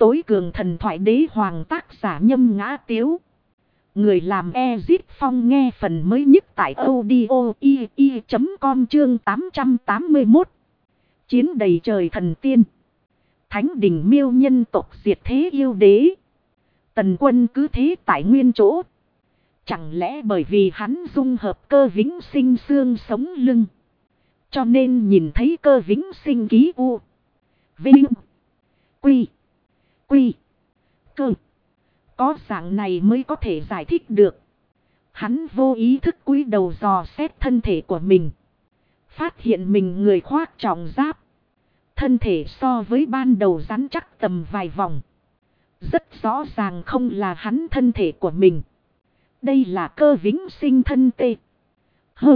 tối cường thần thoại đế hoàng tác giả Nhâm Ngã Tiếu. Người làm Ezit Phong nghe phần mới nhất tại audio.com chương 881. Chiến đầy trời thần tiên. Thánh đỉnh miêu nhân tộc diệt thế yêu đế. Tần Quân cứ thế tại nguyên chỗ. Chẳng lẽ bởi vì hắn dung hợp cơ vĩnh sinh xương sống lưng, cho nên nhìn thấy cơ vĩnh sinh ký u. Vinh. Quy. Quy. Cơ. Có dạng này mới có thể giải thích được. Hắn vô ý thức cúi đầu dò xét thân thể của mình. Phát hiện mình người khoác trọng giáp. Thân thể so với ban đầu rắn chắc tầm vài vòng. Rất rõ ràng không là hắn thân thể của mình. Đây là cơ vĩnh sinh thân tê. Hơ.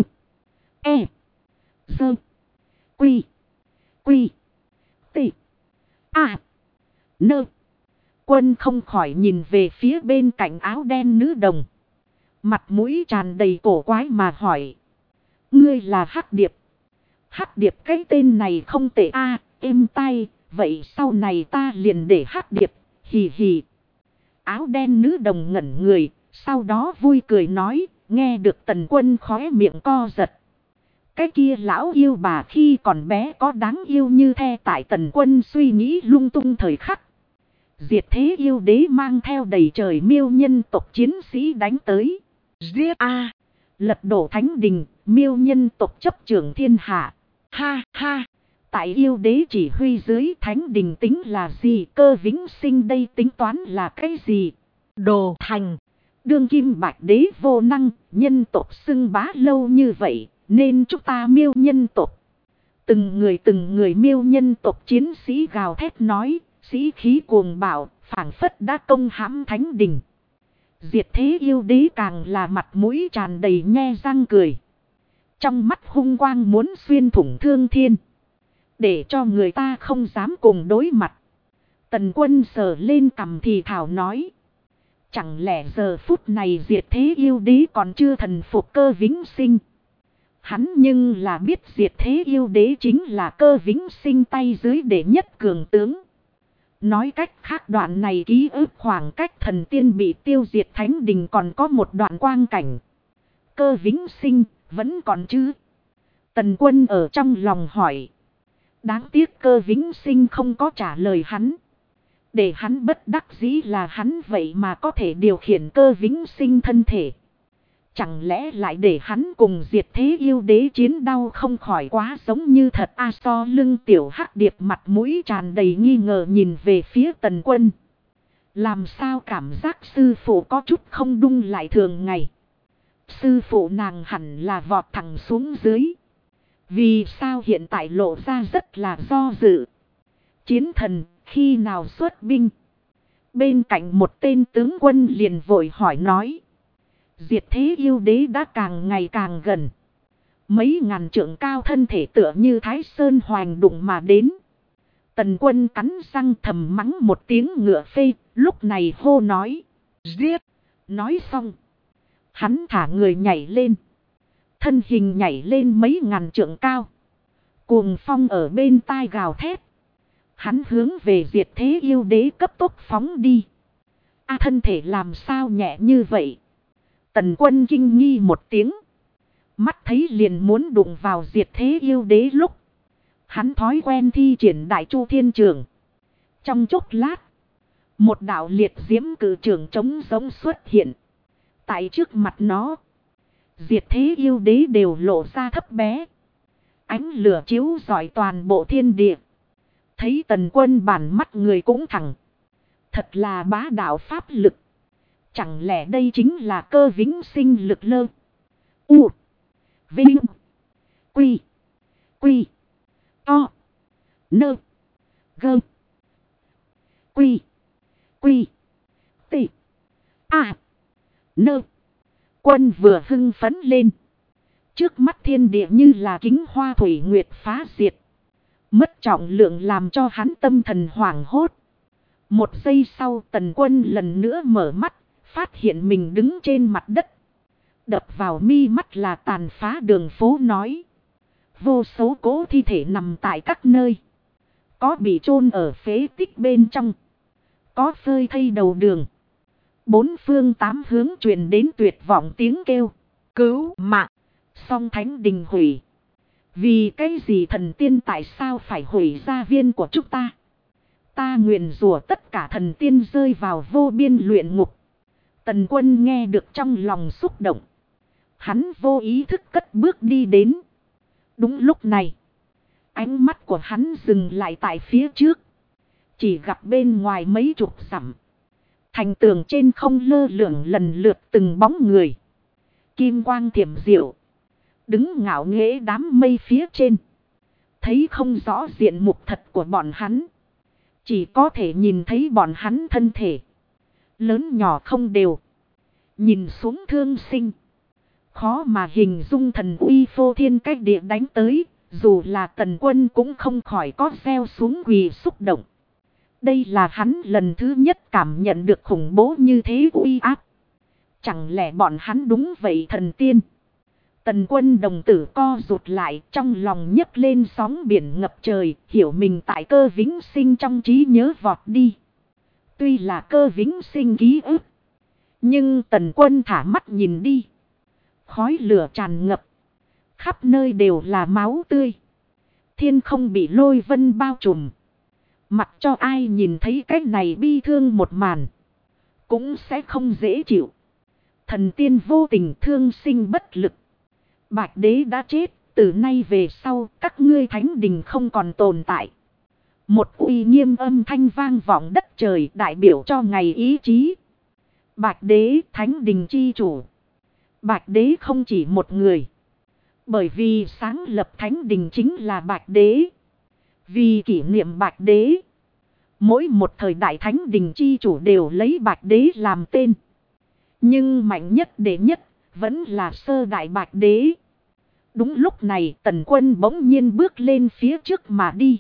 E. Dơ. Quy. Quy. Tê. A. Nơ. Quân không khỏi nhìn về phía bên cạnh áo đen nữ đồng. Mặt mũi tràn đầy cổ quái mà hỏi. Ngươi là Hắc Điệp. Hắc Điệp cái tên này không tệ a, êm tai. Vậy sau này ta liền để Hắc Điệp. Hì hì. Áo đen nữ đồng ngẩn người. Sau đó vui cười nói. Nghe được Tần Quân khóe miệng co giật. Cái kia lão yêu bà khi còn bé có đáng yêu như the tại Tần Quân suy nghĩ lung tung thời khắc. Diệt thế yêu đế mang theo đầy trời miêu nhân tộc chiến sĩ đánh tới. Giết a, lật đổ thánh đình, miêu nhân tộc chấp trưởng thiên hạ. Ha ha, tại yêu đế chỉ huy dưới thánh đình tính là gì, cơ vĩnh sinh đây tính toán là cái gì? Đồ thành, đương kim bạch đế vô năng, nhân tộc xưng bá lâu như vậy, nên chúng ta miêu nhân tộc. Từng người miêu nhân tộc chiến sĩ gào thét nói, sĩ khí cuồng bạo, phảng phất đã công hãm thánh đình. Diệt thế yêu đế càng là mặt mũi tràn đầy nhe răng cười. Trong mắt hung quang muốn xuyên thủng thương thiên. Để cho người ta không dám cùng đối mặt. Tần Quân sờ lên cằm thì thảo nói. Chẳng lẽ giờ phút này diệt thế yêu đế còn chưa thần phục cơ vĩnh sinh. Hắn nhưng là biết diệt thế yêu đế chính là cơ vĩnh sinh tay dưới đệ nhất cường tướng. Nói cách khác đoạn này ký ức khoảng cách thần tiên bị tiêu diệt thánh đình còn có một đoạn quang cảnh. Cơ vĩnh sinh vẫn còn chứ? Tần Quân ở trong lòng hỏi. Đáng tiếc cơ vĩnh sinh không có trả lời hắn. Để hắn bất đắc dĩ là hắn vậy mà có thể điều khiển cơ vĩnh sinh thân thể. Chẳng lẽ lại để hắn cùng diệt thế yêu đế chiến đau không khỏi quá giống như thật a. So lưng tiểu Hắc Điệp mặt mũi tràn đầy nghi ngờ nhìn về phía Tần Quân. Làm sao cảm giác sư phụ có chút không đung lại thường ngày. Sư phụ nàng hẳn là vọt thẳng xuống dưới. Vì sao hiện tại lộ ra rất là do dự. Chiến thần khi nào xuất binh. Bên cạnh một tên tướng quân liền vội hỏi nói. Diệt thế yêu đế đã càng ngày càng gần. Mấy ngàn trượng cao thân thể tựa như Thái Sơn hoành đụng mà đến. Tần Quân cắn răng thầm mắng một tiếng ngựa phê. Lúc này hô nói. Giết. Nói xong. Hắn thả người nhảy lên. Thân hình nhảy lên mấy ngàn trượng cao. Cuồng phong ở bên tai gào thét. Hắn hướng về diệt thế yêu đế cấp tốc phóng đi. A, thân thể làm sao nhẹ như vậy? Tần Quân kinh nghi một tiếng. Mắt thấy liền muốn đụng vào diệt thế yêu đế lúc. Hắn thói quen thi triển đại chu thiên trường. Trong chốc lát. Một đạo liệt diễm cử trường trống giống xuất hiện. Tại trước mặt nó. Diệt thế yêu đế đều lộ ra thấp bé. Ánh lửa chiếu rọi toàn bộ thiên địa. Thấy Tần Quân bản mắt người cũng thẳng. Thật là bá đạo pháp lực. Chẳng lẽ đây chính là cơ vĩnh sinh lực lơ. U. Vinh. Quy. Quy. To. Nơ. Gơ. Quy. Quy. Tị. A. Nơ. Quân vừa hưng phấn lên. Trước mắt thiên địa như là kính hoa thủy nguyệt phá diệt. Mất trọng lượng làm cho hắn tâm thần hoảng hốt. Một giây sau Tần Quân lần nữa mở mắt. Phát hiện mình đứng trên mặt đất. Đập vào mi mắt là tàn phá đường phố nói. Vô số cố thi thể nằm tại các nơi. Có bị chôn ở phế tích bên trong. có phơi thây đầu đường. Bốn phương tám hướng truyền đến tuyệt vọng tiếng kêu. Cứu mạng. Song thánh đình hủy. Vì cái gì thần tiên tại sao phải hủy gia viên của chúng ta? Ta nguyện rủa tất cả thần tiên rơi vào vô biên luyện ngục. Tần Quân nghe được trong lòng xúc động. Hắn vô ý thức cất bước đi đến. Đúng lúc này, ánh mắt của hắn dừng lại tại phía trước. Chỉ gặp bên ngoài mấy chục dặm. Thành tường trên không lơ lửng lần lượt từng bóng người. Kim quang thiểm diệu. Đứng ngạo nghễ đám mây phía trên. Thấy không rõ diện mục thật của bọn hắn. Chỉ có thể nhìn thấy bọn hắn thân thể. Lớn nhỏ không đều. Nhìn xuống thương sinh. Khó mà hình dung thần uy phô thiên cách địa đánh tới. Dù là Tần Quân cũng không khỏi có gieo xuống quỳ xúc động. Đây là hắn lần thứ nhất cảm nhận được khủng bố như thế uy áp. Chẳng lẽ bọn hắn đúng vậy thần tiên? Tần Quân đồng tử co rụt lại, trong lòng nhấc lên sóng biển ngập trời, hiểu mình tại Cơ Vĩnh Sinh trong trí nhớ vọt đi. Tuy là Cơ Vĩnh Sinh ký ức, nhưng Tần Quân thả mắt nhìn đi. Khói lửa tràn ngập, khắp nơi đều là máu tươi. Thiên không bị lôi vân bao trùm. Mặc cho ai nhìn thấy cái này bi thương một màn, cũng sẽ không dễ chịu. Thần tiên vô tình, thương sinh bất lực. Bạch đế đã chết, từ nay về sau các ngươi thánh đình không còn tồn tại. Một uy nghiêm âm thanh vang vọng đất trời, đại biểu cho ngày ý chí. Bạch đế, thánh đình chi chủ. Bạch đế không chỉ một người. Bởi vì sáng lập thánh đình chính là Bạch đế. Vì kỷ niệm Bạch đế, mỗi một thời đại thánh đình chi chủ đều lấy Bạch đế làm tên. Nhưng mạnh nhất đệ nhất vẫn là sơ đại Bạch đế. Đúng lúc này Tần Quân bỗng nhiên bước lên phía trước mà đi.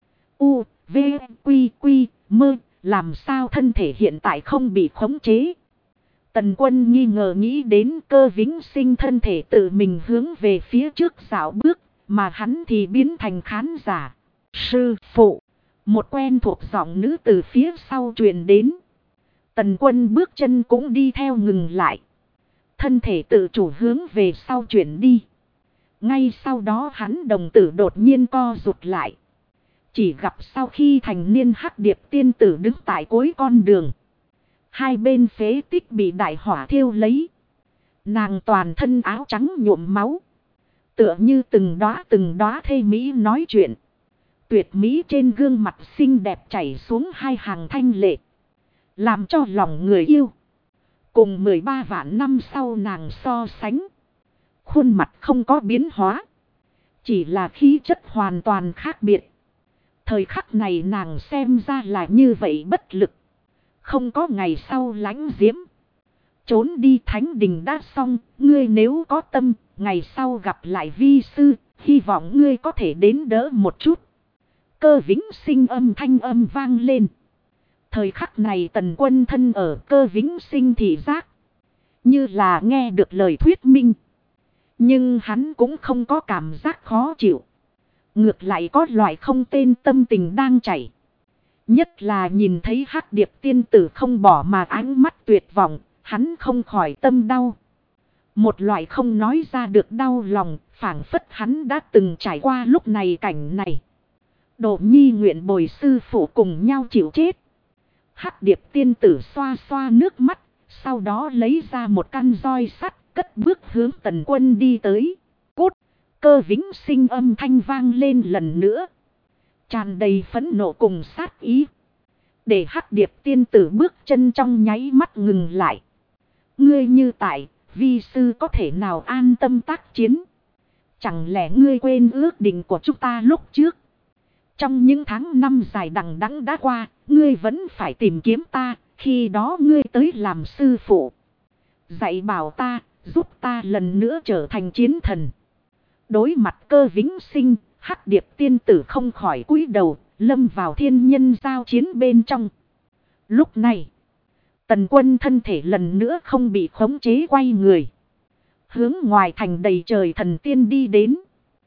U, V, Quy, Quy, Mơ, làm sao thân thể hiện tại không bị khống chế? Tần Quân nghi ngờ nghĩ đến Cơ Vĩnh Sinh thân thể tự mình hướng về phía trước dạo bước, mà hắn thì biến thành khán giả. Sư phụ, một quen thuộc giọng nữ từ phía sau truyền đến. Tần Quân bước chân cũng đi theo ngừng lại. Thân thể tự chủ hướng về sau chuyển đi. Ngay sau đó hắn đồng tử đột nhiên co rụt lại. Chỉ gặp sau khi thành niên Hắc Điệp tiên tử đứng tại cuối con đường. Hai bên phế tích bị đại hỏa thiêu lấy. Nàng toàn thân áo trắng nhuộm máu. Tựa như từng đóa thê mỹ nói chuyện. Tuyệt mỹ trên gương mặt xinh đẹp chảy xuống hai hàng thanh lệ. Làm cho lòng người yêu. Cùng 13 vạn năm sau nàng so sánh. Khuôn mặt không có biến hóa. Chỉ là khí chất hoàn toàn khác biệt. Thời khắc này nàng xem ra là như vậy bất lực. Không có ngày sau lãnh diễm. Trốn đi thánh đình đã xong. Ngươi nếu có tâm, ngày sau gặp lại vi sư. Hy vọng ngươi có thể đến đỡ một chút. Cơ Vĩnh Sinh âm thanh âm vang lên. Thời khắc này Tần Quân thân ở Cơ Vĩnh Sinh thị giác. Như là nghe được lời thuyết minh. Nhưng hắn cũng không có cảm giác khó chịu. Ngược lại có loại không tên tâm tình đang chảy. Nhất là nhìn thấy Hắc Điệp tiên tử không bỏ mà ánh mắt tuyệt vọng, hắn không khỏi tâm đau. Một loại không nói ra được đau lòng, phảng phất hắn đã từng trải qua lúc này cảnh này. Độ Nhi nguyện bồi sư phụ cùng nhau chịu chết. Hắc Điệp tiên tử xoa xoa nước mắt, sau đó lấy ra một căn roi sắt, cất bước hướng Tần Quân đi tới. Cút! Cơ Vĩnh Sinh âm thanh vang lên lần nữa. Tràn đầy phẫn nộ cùng sát ý. Để Hắc Điệp tiên tử bước chân trong nháy mắt ngừng lại. Ngươi như tại, vi sư có thể nào an tâm tác chiến? Chẳng lẽ ngươi quên ước định của chúng ta lúc trước? Trong những tháng năm dài đằng đẵng đã qua, ngươi vẫn phải tìm kiếm ta, khi đó ngươi tới làm sư phụ. Dạy bảo ta, giúp ta lần nữa trở thành chiến thần. Đối mặt Cơ Vĩnh Sinh, Hắc Điệp tiên tử không khỏi cúi đầu, lâm vào thiên nhân giao chiến bên trong. Lúc này, Tần Quân thân thể lần nữa không bị khống chế quay người. Hướng ngoài thành đầy trời thần tiên đi đến.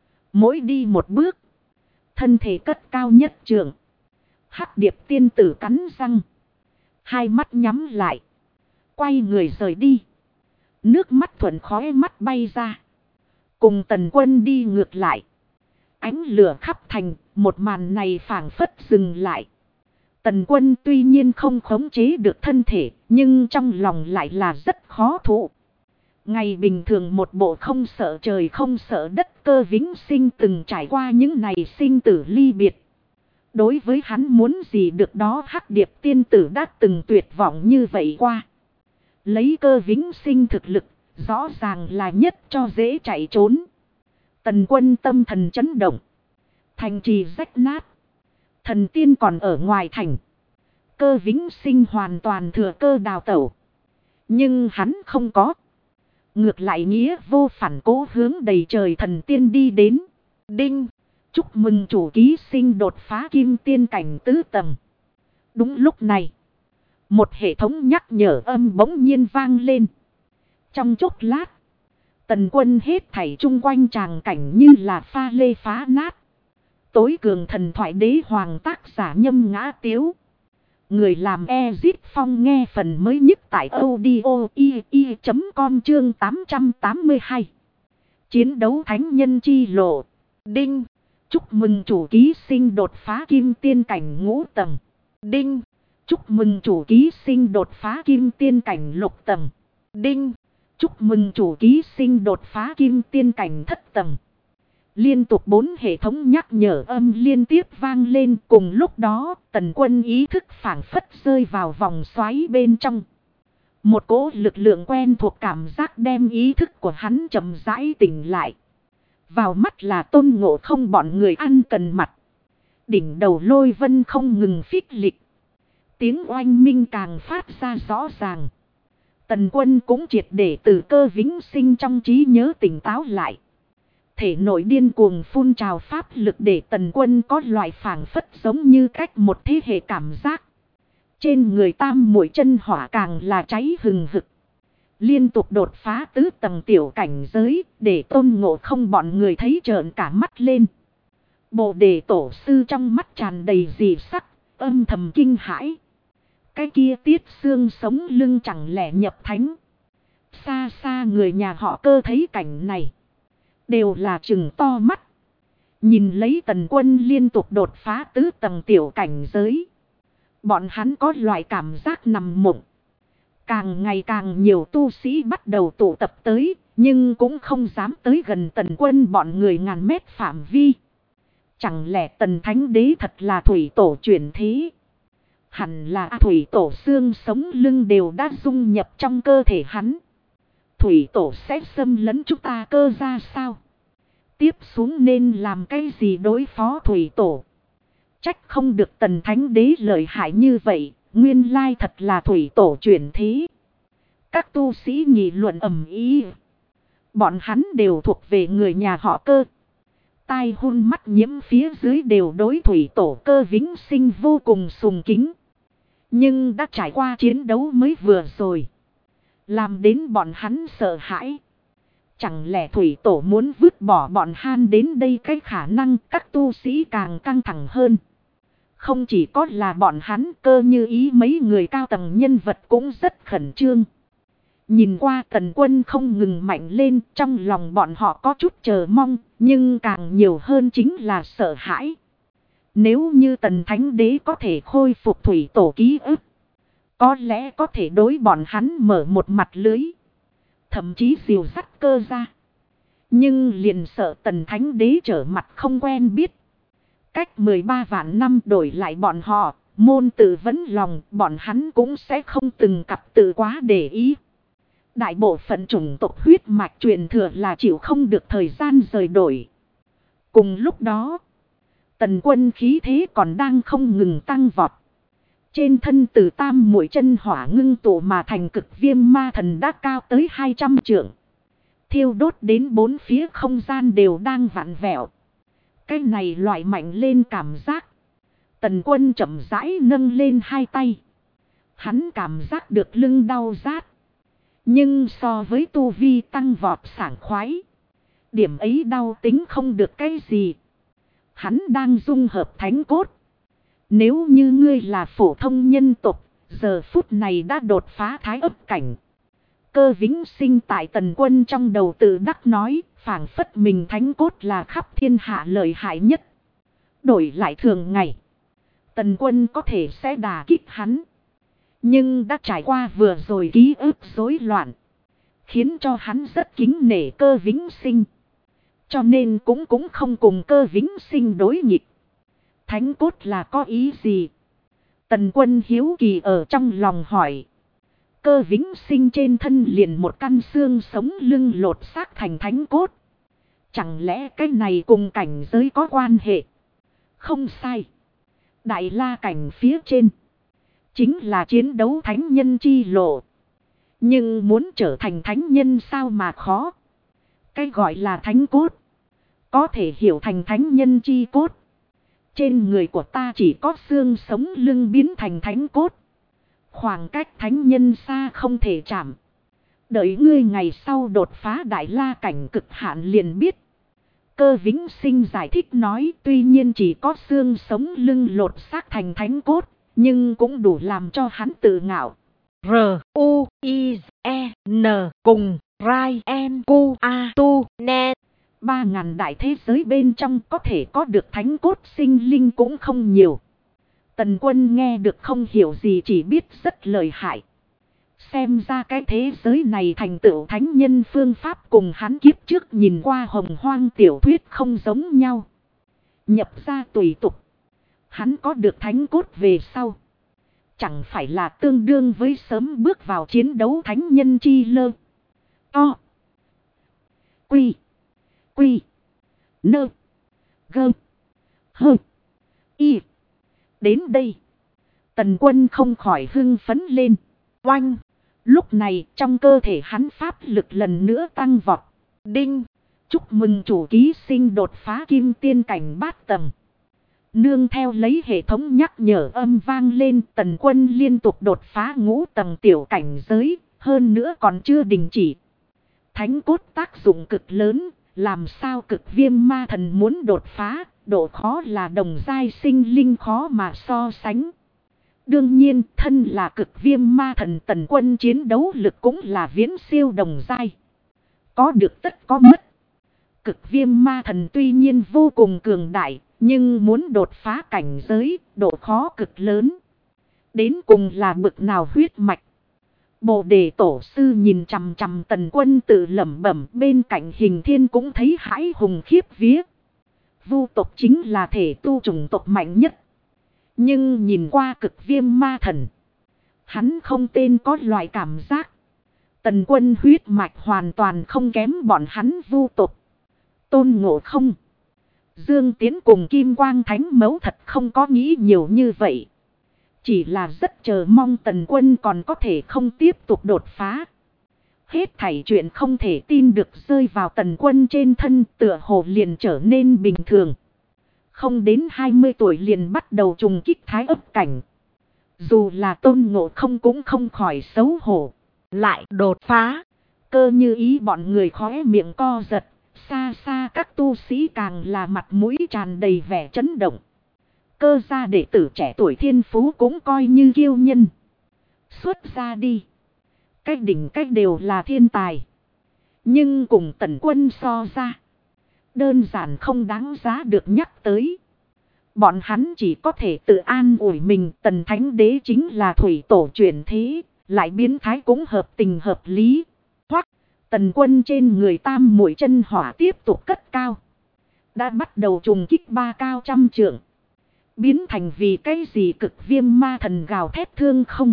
Mỗi đi một bước, thân thể cất cao nhất trượng. Hắc Điệp tiên tử cắn răng. Hai mắt nhắm lại. Quay người rời đi. Nước mắt thuận khóe mắt bay ra. Cùng Tần Quân đi ngược lại. Ánh lửa khắp thành, một màn này phảng phất dừng lại. Tần Quân tuy nhiên không khống chế được thân thể, nhưng trong lòng lại là rất khó thụ. Ngày bình thường một bộ không sợ trời không sợ đất Cơ Vĩnh Sinh từng trải qua những ngày sinh tử ly biệt. Đối với hắn muốn gì được đó, Hắc Điệp tiên tử đã từng tuyệt vọng như vậy qua. Lấy Cơ Vĩnh Sinh thực lực, rõ ràng là nhất cho dễ chạy trốn. Tần Quân tâm thần chấn động. Thành trì rách nát. Thần tiên còn ở ngoài thành. Cơ Vĩnh Sinh hoàn toàn thừa cơ đào tẩu. Nhưng hắn không có. Ngược lại nghĩa vô phản cố hướng đầy trời thần tiên đi đến. Đinh. Chúc mừng chủ ký sinh đột phá kim tiên cảnh tứ tầng. Đúng lúc này. Một hệ thống nhắc nhở âm bỗng nhiên vang lên. Trong chốc lát. Tần Quân hết thảy chung quanh tràng cảnh như là pha lê phá nát. Tối cường thần thoại đế hoàng tác giả Nhâm Ngã Tiếu. Người làm Ezit Phong nghe phần mới nhất tại audio.com chương 882. Chiến đấu thánh nhân chi lộ. Đinh. Chúc mừng chủ ký sinh đột phá kim tiên cảnh ngũ tầng. Đinh. Chúc mừng chủ ký sinh đột phá kim tiên cảnh lục tầng. Đinh. Chúc mừng chủ ký sinh đột phá kim tiên cảnh thất tầng. Liên tục 4 hệ thống nhắc nhở âm liên tiếp vang lên, cùng lúc đó Tần Quân ý thức phảng phất rơi vào vòng xoáy bên trong. Một cỗ lực lượng quen thuộc cảm giác đem ý thức của hắn chậm rãi tỉnh lại. Vào mắt là Tôn Ngộ Không bọn người ăn cần mặt. Đỉnh đầu lôi vân không ngừng phích lịch. Tiếng oanh minh càng phát ra rõ ràng. Tần Quân cũng triệt để từ Cơ Vĩnh Sinh trong trí nhớ tỉnh táo lại. Thể nội điên cuồng phun trào pháp lực để Tần Quân có loại phảng phất giống như cách một thế hệ cảm giác. Trên người tam muội chân hỏa càng là cháy hừng hực. Liên tục đột phá tứ tầng tiểu cảnh giới để Tôn Ngộ Không bọn người thấy trợn cả mắt lên. Bồ Đề tổ sư trong mắt tràn đầy dị sắc, âm thầm kinh hãi. Cái kia Tiết xương sống lưng chẳng lẽ nhập thánh. Xa xa người nhà họ Cơ thấy cảnh này. Đều là trừng to mắt. Nhìn lấy Tần Quân liên tục đột phá tứ tầng tiểu cảnh giới. Bọn hắn có loại cảm giác nằm mộng. Càng ngày càng nhiều tu sĩ bắt đầu tụ tập tới. Nhưng cũng không dám tới gần Tần Quân bọn người ngàn mét phạm vi. Chẳng lẽ Tần Thánh Đế thật là thủy tổ chuyển thế? Hẳn là thủy tổ xương sống lưng đều đã dung nhập trong cơ thể hắn. Thủy tổ sẽ xâm lấn chúng ta Cơ ra sao? Tiếp xuống nên làm cái gì đối phó thủy tổ? Trách không được Tần Thánh Đế lợi hại như vậy. Nguyên lai thật là thủy tổ chuyển thế. Các tu sĩ nghị luận ầm ĩ. Bọn hắn đều thuộc về người nhà họ Cơ. Tai hôn mắt nhiễm phía dưới đều đối thủy tổ Cơ Vĩnh Sinh vô cùng sùng kính. Nhưng đã trải qua chiến đấu mới vừa rồi. Làm đến bọn hắn sợ hãi. Chẳng lẽ thủy tổ muốn vứt bỏ bọn han đến đây, cái khả năng các tu sĩ càng căng thẳng hơn. Không chỉ có là bọn hắn, Cơ Như Ý mấy người cao tầng nhân vật cũng rất khẩn trương. Nhìn qua Tần Quân không ngừng mạnh lên, trong lòng bọn họ có chút chờ mong, nhưng càng nhiều hơn chính là sợ hãi. Nếu như Tần Thánh Đế có thể khôi phục thủy tổ ký ức, có lẽ có thể đối bọn hắn mở một mặt lưới. Thậm chí dìu dắt Cơ ra. Nhưng liền sợ Tần Thánh Đế trở mặt không quen biết. Cách 13 vạn năm đổi lại bọn họ, môn tự vấn lòng, bọn hắn cũng sẽ không từng cặp tự quá để ý. Đại bộ phận chủng tộc huyết mạch truyền thừa là chịu không được thời gian rời đổi. Cùng lúc đó, Tần Quân khí thế còn đang không ngừng tăng vọt. Trên thân từ tam muội chân hỏa ngưng tụ mà thành cực viêm ma thần đã cao tới 200 trượng. Thiêu đốt đến bốn phía không gian đều đang vặn vẹo. Cái này loại mạnh lên cảm giác. Tần Quân chậm rãi nâng lên hai tay. Hắn cảm giác được lưng đau rát. Nhưng so với tu vi tăng vọt sảng khoái. Điểm ấy đau tính không được cái gì. Hắn đang dung hợp thánh cốt. Nếu như ngươi là phổ thông nhân tộc, Giờ phút này đã đột phá thái ấp cảnh. Cơ Vĩnh Sinh tại Tần Quân trong đầu tự đắc nói, phảng phất mình thánh cốt là khắp thiên hạ lợi hại nhất. Đổi lại thường ngày, Tần Quân có thể sẽ đả kích hắn. Nhưng đã trải qua vừa rồi ký ức rối loạn, khiến cho hắn rất kính nể Cơ Vĩnh Sinh. Cho nên cũng không cùng Cơ Vĩnh Sinh đối nghịch. Thánh cốt là có ý gì? Tần Quân hiếu kỳ ở trong lòng hỏi. Cơ Vĩnh Sinh trên thân liền một căn xương sống lưng lột xác thành thánh cốt. Chẳng lẽ cái này cùng cảnh giới có quan hệ? Không sai. Đại la cảnh phía trên chính là chiến đấu thánh nhân chi lộ. Nhưng muốn trở thành thánh nhân sao mà khó? Cái gọi là thánh cốt có thể hiểu thành thánh nhân chi cốt. Trên người của ta chỉ có xương sống lưng biến thành thánh cốt. Khoảng cách thánh nhân xa không thể chạm. Đợi ngươi ngày sau đột phá đại la cảnh cực hạn liền biết. Cơ Vĩnh Sinh giải thích nói, tuy nhiên chỉ có xương sống lưng lột xác thành thánh cốt, nhưng cũng đủ làm cho hắn tự ngạo. R-U-I-E-N cùng Rai-En-Cu-A-Tu-Ne 3.000 đại thế giới bên trong có thể có được thánh cốt sinh linh cũng không nhiều. Tần Quân nghe được không hiểu gì, chỉ biết rất lợi hại. Xem ra cái thế giới này thành tựu thánh nhân phương pháp cùng hắn kiếp trước nhìn qua hồng hoang tiểu thuyết không giống nhau. Nhập ra tùy tục. Hắn có được thánh cốt về sau, chẳng phải là tương đương với sớm bước vào chiến đấu thánh nhân chi lơ. To. Quy. Quy. Nơ. Gơ. Hơ. Y. Đến đây, Tần Quân không khỏi hưng phấn lên. Oanh! Lúc này trong cơ thể hắn pháp lực lần nữa tăng vọt. Đinh! Chúc mừng chủ ký sinh đột phá kim tiên cảnh bát tầng. Nương theo lấy hệ thống nhắc nhở âm vang lên, Tần Quân liên tục đột phá ngũ tầng tiểu cảnh giới, hơn nữa còn chưa đình chỉ. Thánh cốt tác dụng cực lớn, làm sao Cực Viêm Ma Thần muốn đột phá, độ khó là đồng giai sinh linh khó mà so sánh. Đương nhiên, thân là Cực Viêm Ma Thần, Tần Quân chiến đấu lực cũng là viễn siêu đồng giai. Có được tất có mất. Cực Viêm Ma Thần tuy nhiên vô cùng cường đại, nhưng muốn đột phá cảnh giới, độ khó cực lớn. Đến cùng là bực nào huyết mạch. Bồ Đề Tổ Sư nhìn chằm chằm Tần Quân tự lẩm bẩm, bên cạnh Hình Thiên cũng thấy hãi hùng khiếp vía. Vu tộc chính là thể tu chủng tộc mạnh nhất. Nhưng nhìn qua Cực Viêm Ma Thần, hắn không tên có loại cảm giác. Tần Quân huyết mạch hoàn toàn không kém bọn hắn Vu tộc. Tôn Ngộ Không, Dương Tiến cùng Kim Quang Thánh Mẫu thật không có nghĩ nhiều như vậy. Chỉ là rất chờ mong Tần Quân còn có thể không tiếp tục đột phá. Hết thảy chuyện không thể tin được rơi vào Tần Quân trên thân, tựa hồ liền trở nên bình thường. Không đến 20 tuổi liền bắt đầu trùng kích thái ấp cảnh. Dù là Tôn Ngộ Không cũng không khỏi xấu hổ. lại đột phá. Cơ Như Ý bọn người khóe miệng co giật. Xa xa các tu sĩ càng là mặt mũi tràn đầy vẻ chấn động. Cơ gia đệ tử trẻ tuổi thiên phú cũng coi như kiêu nhân. Xuất ra đi. Cách đỉnh cách đều là thiên tài. Nhưng cùng Tần Quân so ra, đơn giản không đáng giá được nhắc tới. Bọn hắn chỉ có thể tự an ủi mình, Tần Thánh Đế chính là thủy tổ chuyển thế, lại biến thái cũng hợp tình hợp lý. Hoặc Tần Quân trên người tam mũi chân hỏa tiếp tục cất cao. Đã bắt đầu trùng kích 3 cao trăm trượng. Biến thành vì cái gì Cực Viêm Ma Thần gào thét thương không.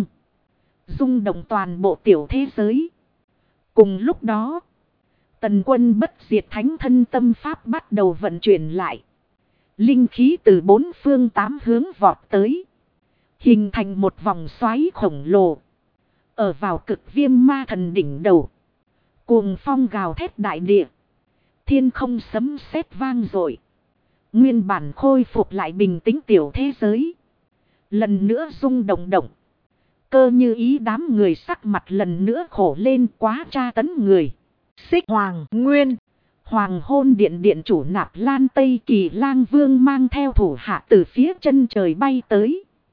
Rung động toàn bộ tiểu thế giới. Cùng lúc đó, Tần Quân bất diệt thánh thân tâm pháp bắt đầu vận chuyển lại. Linh khí từ bốn phương tám hướng vọt tới. Hình thành một vòng xoáy khổng lồ. Ở vào Cực Viêm Ma Thần đỉnh đầu. Cuồng phong gào thét đại địa. Thiên không sấm sét vang dội. Nguyên bản khôi phục lại bình tĩnh tiểu thế giới. Lần nữa rung động động. Cơ Như Ý đám người sắc mặt lần nữa khổ lên, quá tra tấn người. Xích Hoàng Nguyên. Hoàng hôn điện điện chủ Nạp Lan Tây Kỳ Lang Vương mang theo thủ hạ từ phía chân trời bay tới.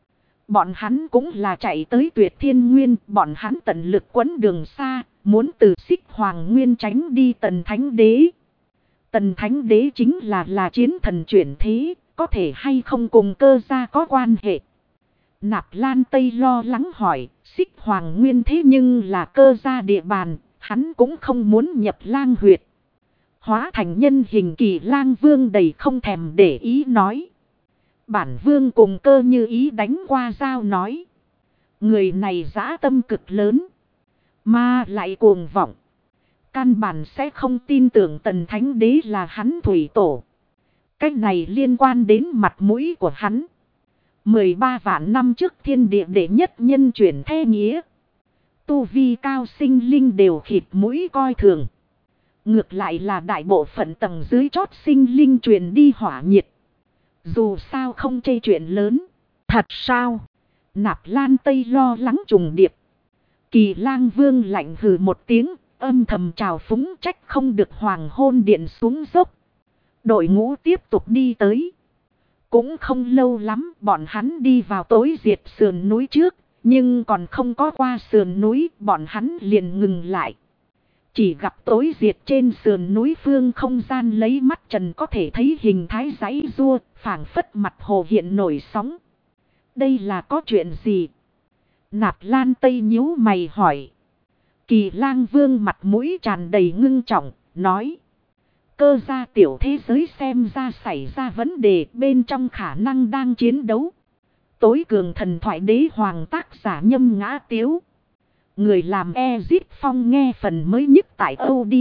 Bọn hắn cũng là chạy tới Tuyệt Thiên Nguyên, bọn hắn tận lực quấn đường xa, muốn từ Xích Hoàng Nguyên tránh đi Tần Thánh Đế. Tần Thánh Đế chính là chiến thần chuyển thế, có thể hay không cùng Cơ gia có quan hệ. Nạp Lan Tây lo lắng hỏi, Xích Hoàng Nguyên thế nhưng là Cơ gia địa bàn, hắn cũng không muốn nhập lang huyệt. Hóa thành nhân hình Kỳ Lang Vương đầy không thèm để ý nói. Bản Vương cùng Cơ như ý đánh qua giao nói. Người này dã tâm cực lớn, mà lại cuồng vọng. Căn bản sẽ không tin tưởng Tần Thánh Đế là hắn thủy tổ. Cách này liên quan đến mặt mũi của hắn. 13 vạn năm trước thiên địa đệ nhất nhân chuyển thế nghĩa. Tu vi cao sinh linh đều khịt mũi coi thường. Ngược lại là đại bộ phận tầng dưới chót sinh linh truyền đi hỏa nhiệt. Dù sao không chê chuyện lớn. Thật sao? Nạp Lan Tây lo lắng trùng điệp. Kỳ Lang Vương lạnh hừ một tiếng, âm thầm trào phúng trách không được hoàng hôn điện xuống dốc. Đội ngũ tiếp tục đi tới. Cũng không lâu lắm bọn hắn đi vào tối diệt sườn núi trước, nhưng còn không có qua sườn núi bọn hắn liền ngừng lại. Chỉ gặp tối diệt trên sườn núi phương không gian lấy mắt trần có thể thấy hình thái giãy giụa, phảng phất mặt hồ hiện nổi sóng. Đây là có chuyện gì? Nạp Lan Tây nhíu mày hỏi. Kỳ Lang Vương mặt mũi tràn đầy ngưng trọng, nói. Cơ gia tiểu thế giới xem ra xảy ra vấn đề, bên trong khả năng đang chiến đấu. Tối cường thần thoại đế hoàng tác giả Nhâm Ngã Tiếu. Người làm Ezit Phong nghe phần mới nhất tại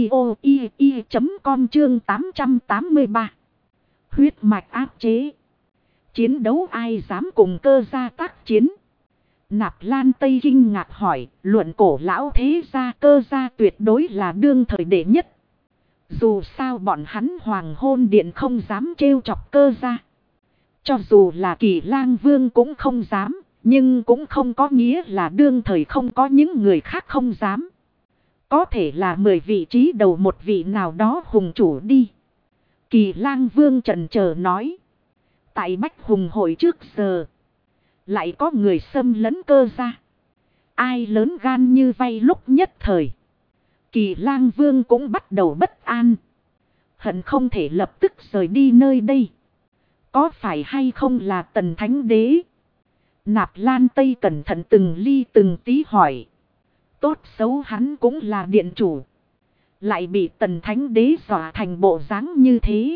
audio.com chương 883. Huyết mạch áp chế. Chiến đấu ai dám cùng Cơ gia tác chiến? Nạp Lan Tây kinh ngạc hỏi, luận cổ lão thế gia Cơ gia tuyệt đối là đương thời đệ nhất. Dù sao bọn hắn hoàng hôn điện không dám trêu chọc Cơ gia. Cho dù là Kỳ Lang Vương cũng không dám, nhưng cũng không có nghĩa là đương thời không có những người khác không dám. Có thể là 10 vị trí đầu một vị nào đó hùng chủ đi. Kỳ Lang Vương chần chờ nói. Tại Bách Hùng hội trước giờ, lại có người xâm lấn Cơ gia. Ai lớn gan như vay lúc nhất thời. Kỳ Lang Vương cũng bắt đầu bất an. Hận không thể lập tức rời đi nơi đây. Có phải hay không là Tần Thánh Đế? Nạp Lan Tây cẩn thận từng ly từng tí hỏi. Tốt xấu hắn cũng là điện chủ. Lại bị Tần Thánh Đế dọa thành bộ dáng như thế.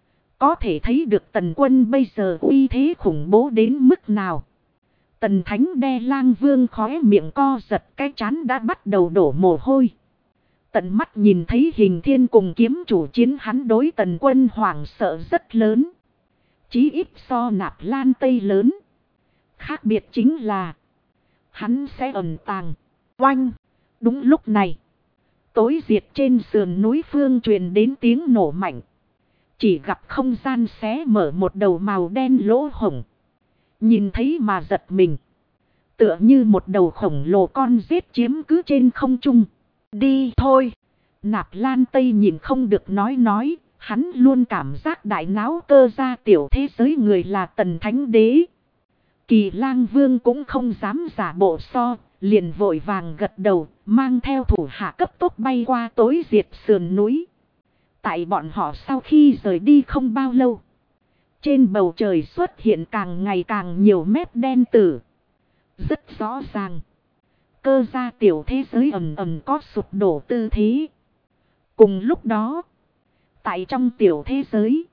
Có thể thấy được Tần quân bây giờ uy thế khủng bố đến mức nào. Tần Thánh Đe Lang Vương khóe miệng co giật, cái trán đã bắt đầu đổ mồ hôi. Tận mắt nhìn thấy Hình Thiên cùng kiếm chủ chiến, hắn đối Tần quân hoảng sợ rất lớn. Chí ít so Nạp Lan Tây lớn. Khác biệt chính là hắn sẽ ẩn tàng. Oanh! Đúng lúc này, tối diệt trên sườn núi phương truyền đến tiếng nổ mạnh. Chỉ gặp không gian xé mở một đầu màu đen lỗ hổng. Nhìn thấy mà giật mình. Tựa như một đầu khổng lồ con rết chiếm cứ trên không trung. Đi thôi! Nạp Lan Tây nhìn không được nói. Hắn luôn cảm giác đại náo Cơ gia tiểu thế giới người là Tần Thánh Đế. Kỳ Lang Vương cũng không dám giả bộ liền vội vàng gật đầu, mang theo thủ hạ cấp tốc bay qua tối diệt sườn núi. Tại bọn họ sau khi rời đi không bao lâu, trên bầu trời xuất hiện càng ngày càng nhiều mép đen tử. Rất rõ ràng, Cơ gia tiểu thế giới ầm ầm có sụp đổ tư thế. Cùng lúc đó, tại trong tiểu thế giới,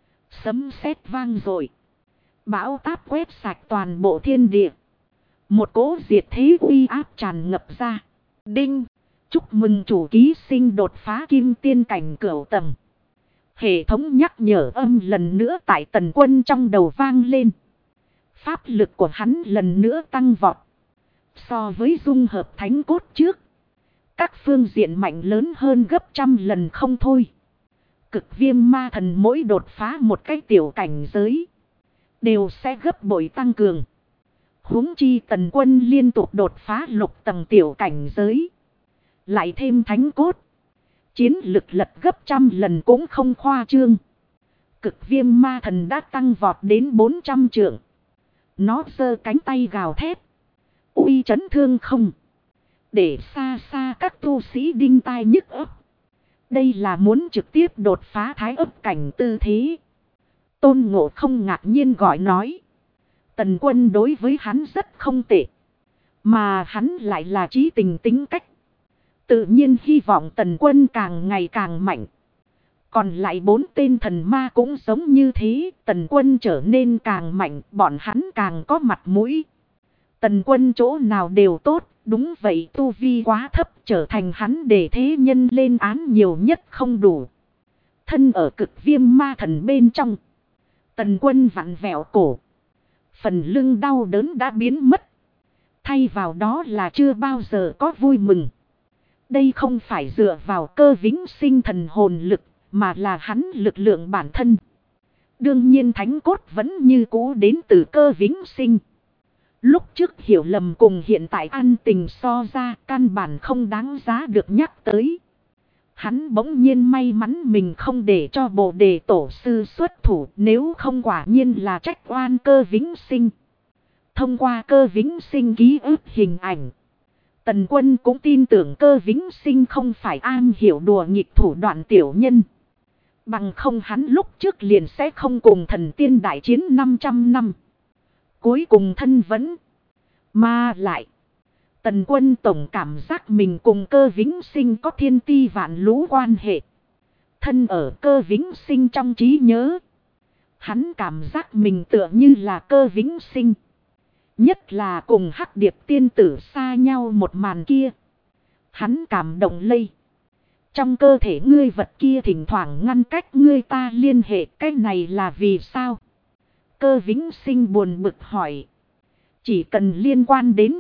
sấm sét vang dội, bão táp quét sạch toàn bộ thiên địa. Một cỗ diệt thế uy áp tràn ngập ra. Đinh! Chúc mừng chủ ký sinh đột phá kim tiên cảnh cửu tầng. Hệ thống nhắc nhở âm lần nữa tại Tần quân trong đầu vang lên. Pháp lực của hắn lần nữa tăng vọt. So với dung hợp thánh cốt trước, các phương diện mạnh lớn hơn gấp trăm lần không thôi. Cực viêm ma thần mỗi đột phá một cái tiểu cảnh giới, đều sẽ gấp bội tăng cường. Huống chi Tần quân liên tục đột phá lục tầng tiểu cảnh giới. Lại thêm thánh cốt, chiến lực lật gấp trăm lần cũng không khoa trương. Cực viêm ma thần đã tăng vọt đến 400 trượng. Nó giơ cánh tay gào thét. Uy chấn thương không. Để xa xa các tu sĩ đinh tai nhức óc. Đây là muốn trực tiếp đột phá thái ấp cảnh tư thế. Tôn Ngộ Không ngạc nhiên gọi nói. Tần Quân đối với hắn rất không tệ. Mà hắn lại là trí tình tính cách. Tự nhiên hy vọng Tần Quân càng ngày càng mạnh. Còn lại 4 tên thần ma cũng giống như thế. Tần Quân trở nên càng mạnh, bọn hắn càng có mặt mũi. Tần Quân chỗ nào đều tốt. Đúng vậy, tu vi quá thấp, trở thành hắn để thế nhân lên án nhiều nhất không đủ. Thân ở cực viêm ma thần bên trong. Tần Quân vặn vẹo cổ. Phần lưng đau đớn đã biến mất. Thay vào đó là chưa bao giờ có vui mừng. Đây không phải dựa vào cơ vĩnh sinh thần hồn lực, mà là hắn lực lượng bản thân. Đương nhiên thánh cốt vẫn như cũ đến từ cơ vĩnh sinh. Lúc trước hiểu lầm cùng hiện tại an tình so ra căn bản không đáng giá được nhắc tới. Hắn bỗng nhiên may mắn mình không để cho Bồ Đề tổ sư xuất thủ, nếu không quả nhiên là trách oan cơ vĩnh sinh. Thông qua cơ vĩnh sinh ký ức hình ảnh, Tần Quân cũng tin tưởng cơ vĩnh sinh không phải an hiểu đùa nghịch thủ đoạn tiểu nhân. Bằng không hắn lúc trước liền sẽ không cùng thần tiên đại chiến 500 năm. Cuối cùng thân vẫn. Mà lại, Tần Quân tổng cảm giác mình cùng cơ vĩnh sinh có thiên ti vạn lũ quan hệ. Thân ở cơ vĩnh sinh trong trí nhớ, hắn cảm giác mình tựa như là cơ vĩnh sinh. Nhất là cùng Hắc Điệp tiên tử xa nhau một màn kia. Hắn cảm động lây. Trong cơ thể ngươi vật kia thỉnh thoảng ngăn cách ngươi ta liên hệ, cái này là vì sao? Cơ vĩnh sinh buồn bực hỏi. Chỉ cần liên quan đến